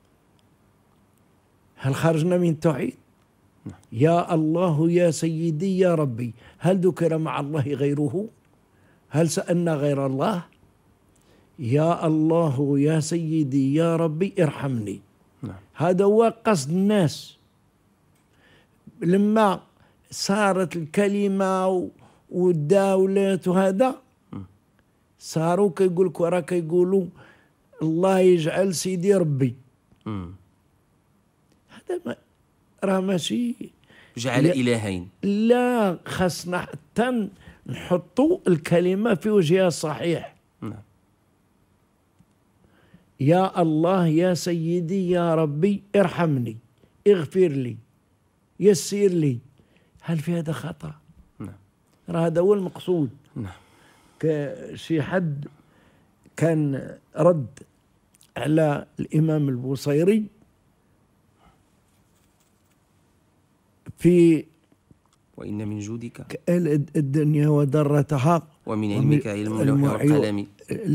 هل خرجنا من التوحيد؟ نعم. يا الله يا سيدي يا ربي، هل ذكر مع الله غيره؟ هل سألنا غير الله؟ يا الله يا سيدي يا ربي ارحمني. نعم. هذا هو قصد الناس. لما صارت الكلمة والدولة وهذا صاروا كيقولوا الله يجعل سيدي ربي. هذا راه ماشي جعل إلهين. لا، خاصنا حتى نحطوا الكلمة في وجهها الصحيح. نعم. يا الله يا سيدي يا ربي ارحمني، اغفر لي، يسر لي. هل في هذا خطأ؟ نعم. راه هذا هو المقصود. نعم. كشي حد كان رد على الإمام البوصيري في وإن من جودك الدنيا ودرتها ومن علمك علم اللوح والقلم.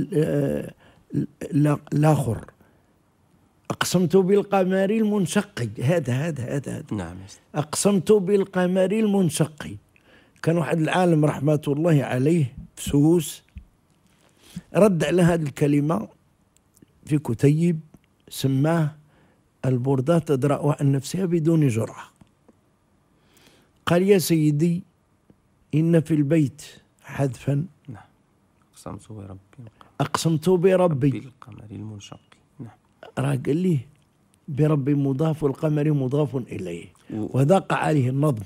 الآخر أقسمت بالقمر المنشق. هذا نعم. أقسمت بالقمر المنشق. كان واحد العالم رحمة الله عليه في سوس رد على هذه الكلمة في كتيب سماه البردة تدرأ عن نفسها بدون جرعة. قال يا سيدي إن في البيت حذفا. نعم. أقسمت بربي بالقمر المنشق. نعم. راه قال لي بربي مضاف والقمر مضاف إليه وضاق عليه النظم.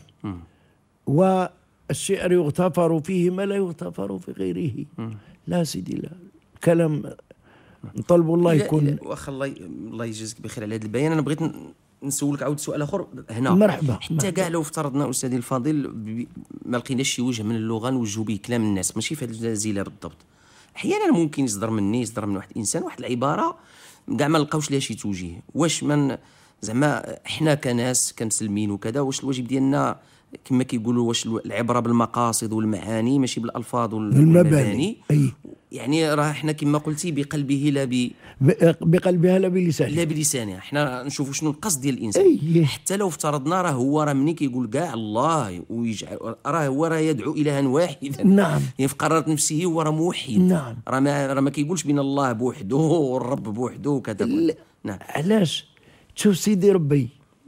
والشعر يغتفر فيه ما لا يغتفر في غيره. لا سيدي، لا كلام نطلب الله يكون. واخا الله يجزيك بخير على هذا البيان. انا بغيت نسولك عاود سؤال اخر هنا. مرحبا. حتى كاع لو افترضنا استاذي الفاضل ما لقيناش شي وجه من اللغه نوجهوا به كلام الناس، ماشي في هذه الجزيله بالضبط، احيانا ممكن يصدر من واحد الانسان واحد العباره كاع ما لقاوش لها شي توجيه. واش من زعما احنا كناس كمسلمين وكذا، واش الواجب ديالنا كما كيقولوا واش العبره بالمقاصد والمعاني ماشي بالالفاظ والمباني؟ يعني راه احنا كما قلتي بقلبه لا بقلبها لا بلسانه، لا بلسانه. احنا نشوفوا شنو القصد ديال الانسان. حتى لو افترضنا راه ملي كيقول كاع الله ويجعل راه يدعو الها واحدا. نعم. يعني في قرارة نفسه هو راه موحد. نعم. راه ما كيقولش بين الله بوحده والرب بوحده وكذا. نعم. علاش تشوف سيدي ربي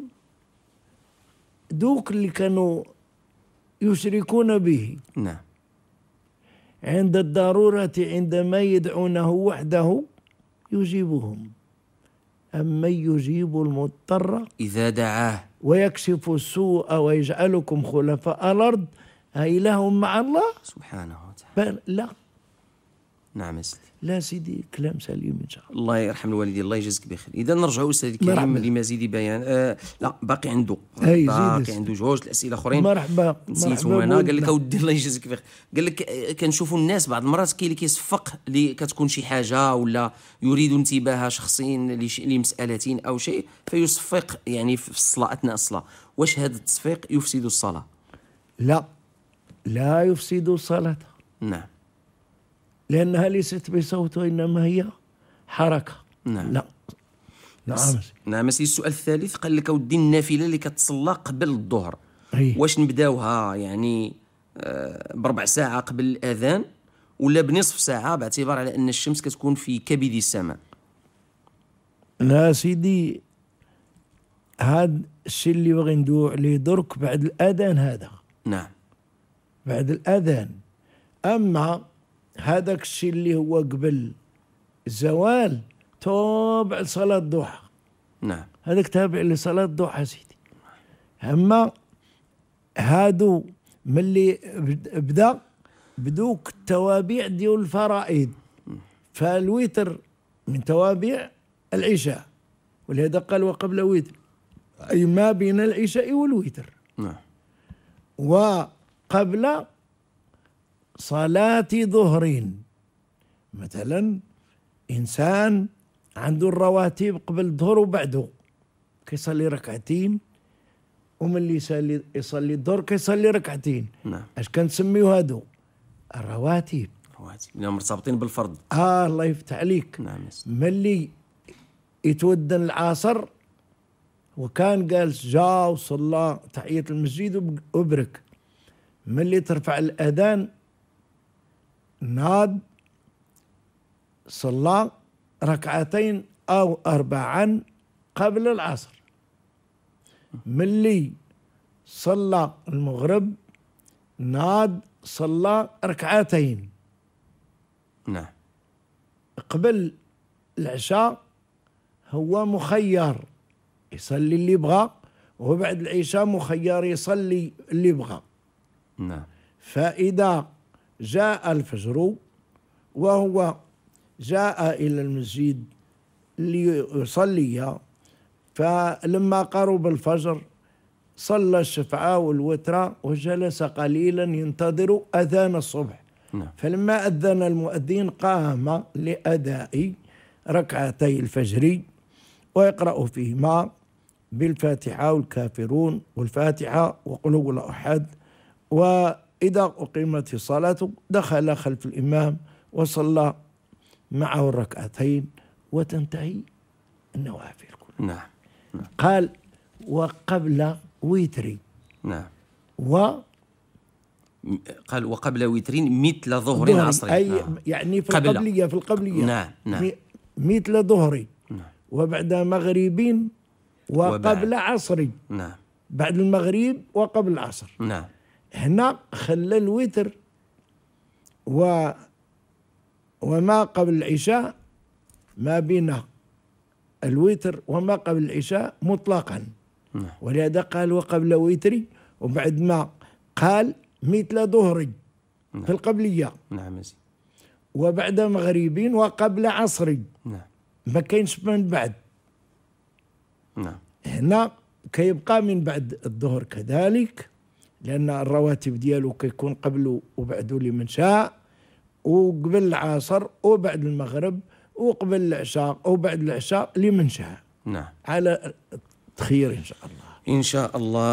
دوك اللي كانوا يشركون به، نعم، عند الضرورة عندما يدعونه وحده يجيبهم، أما يجيب المضطر إذا دعاه ويكشف السوء ويجعلكم خلفاء الأرض أإله مع الله سبحانه وتعالى؟ لا. نعم سيدي. لا سيدي، كلام سليم إن شاء الله. الله يرحم الوالدين، الله يجزيك بخير. إذا نرجعوا أستاذ الكريم لمزيد بيان. لا باقي عنده جوج الأسئلة أخرين. مرحبا. نسيتهم أنا. قال لك أودي الله يجزيك بخير، قال لك كنشوفوا الناس بعض المرات كاين اللي كيصفق اللي كتكون شي حاجة ولا يريد انتباه شخصي لمسألة أو شيء فيصفق يعني في الصلاة أثناء الصلاة. واش هذا التصفيق يفسد الصلاة؟ لا يفسد الصلاة. نعم. لأنها ليست بصوت وإنما هي حركة. نعم. لا. نعم. السؤال الثالث قال لك أودي النافلة اللي كتصلى قبل الظهر واش نبداوها يعني بربع ساعة قبل الأذان ولا بنصف ساعة باعتبار على أن الشمس كتكون في كبد السماء؟ لا سيدي، هذا الشيء اللي باغي ندوي عليه درك بعد الأذان هذا. نعم. بعد الأذان. أما هذاك الشيء اللي هو قبل الزوال تابع لصلاة الضحى. نعم. هذاك تابع لصلاة الضحى سيدي. أما هادو ملي بدوك التوابع ديال الفرائض، فالوتر من توابع العشاء، ولهذا قال وقبل وتر، أي ما بين العشاء والوتر. نعم. وقبل صلاة ظهر، مثلا إنسان عنده الرواتب قبل الظهر وبعده كيصلي ركعتين، ومن اللي يصلي الظهر كيصلي ركعتين. نعم. اش كنسميو هادو؟ الرواتب مرتبطين بالفرض. الله يفتح عليك. نعم. ملي يتودن العصر وكان جالس جا وصلى تحية المسجد وبرك، ملي ترفع الأذان ناض صلى ركعتين أو 4 قبل العصر. ملي صلى المغرب ناض صلى 2. نعم. قبل العشاء هو مخير يصلي اللي بغى، وبعد العشاء مخير يصلي اللي بغى. نعم. فإذا جاء الفجر وهو جاء إلى المسجد ليصلي، فلما قرب الفجر صلى الشفعة والوتر وجلس قليلا ينتظر أذان الصبح. نعم. فلما أذن المؤذن قام لأداء ركعتي الفجر ويقرأ فيهما بالفاتحة والكافرون والفاتحة وقل هو الله أحد. وإذا أقيمت الصلاة دخل خلف الإمام وصلى معه الركعتين وتنتهي النوافل. نعم. قال وقبل وتر. نعم. قال وقبل وتر مثل ظهر عصر. أي نعم. يعني في القبلية. نعم. مثل ظهر. نعم. وبعد مغرب وقبل عصر. نعم. بعد المغرب وقبل العصر. نعم. هنا خلى الوتر وما قبل العشاء، ما بين الوتر وما قبل العشاء مطلقا. نعم. ولهذا قال وقبل وتر، وبعد ما قال مثل ظهر. نعم. في القبلية. نعم. وبعد مغرب وقبل عصر. نعم. ما كاينش من بعد. نعم. هنا كيبقى من بعد الظهر كذلك، لأن الرواتب ديالو كيكون قبله وبعده لمن شاء، وقبل العصر وبعد المغرب وقبل العشاء وبعد العشاء لمن شاء. نعم، على تخير إن شاء الله. إن شاء الله.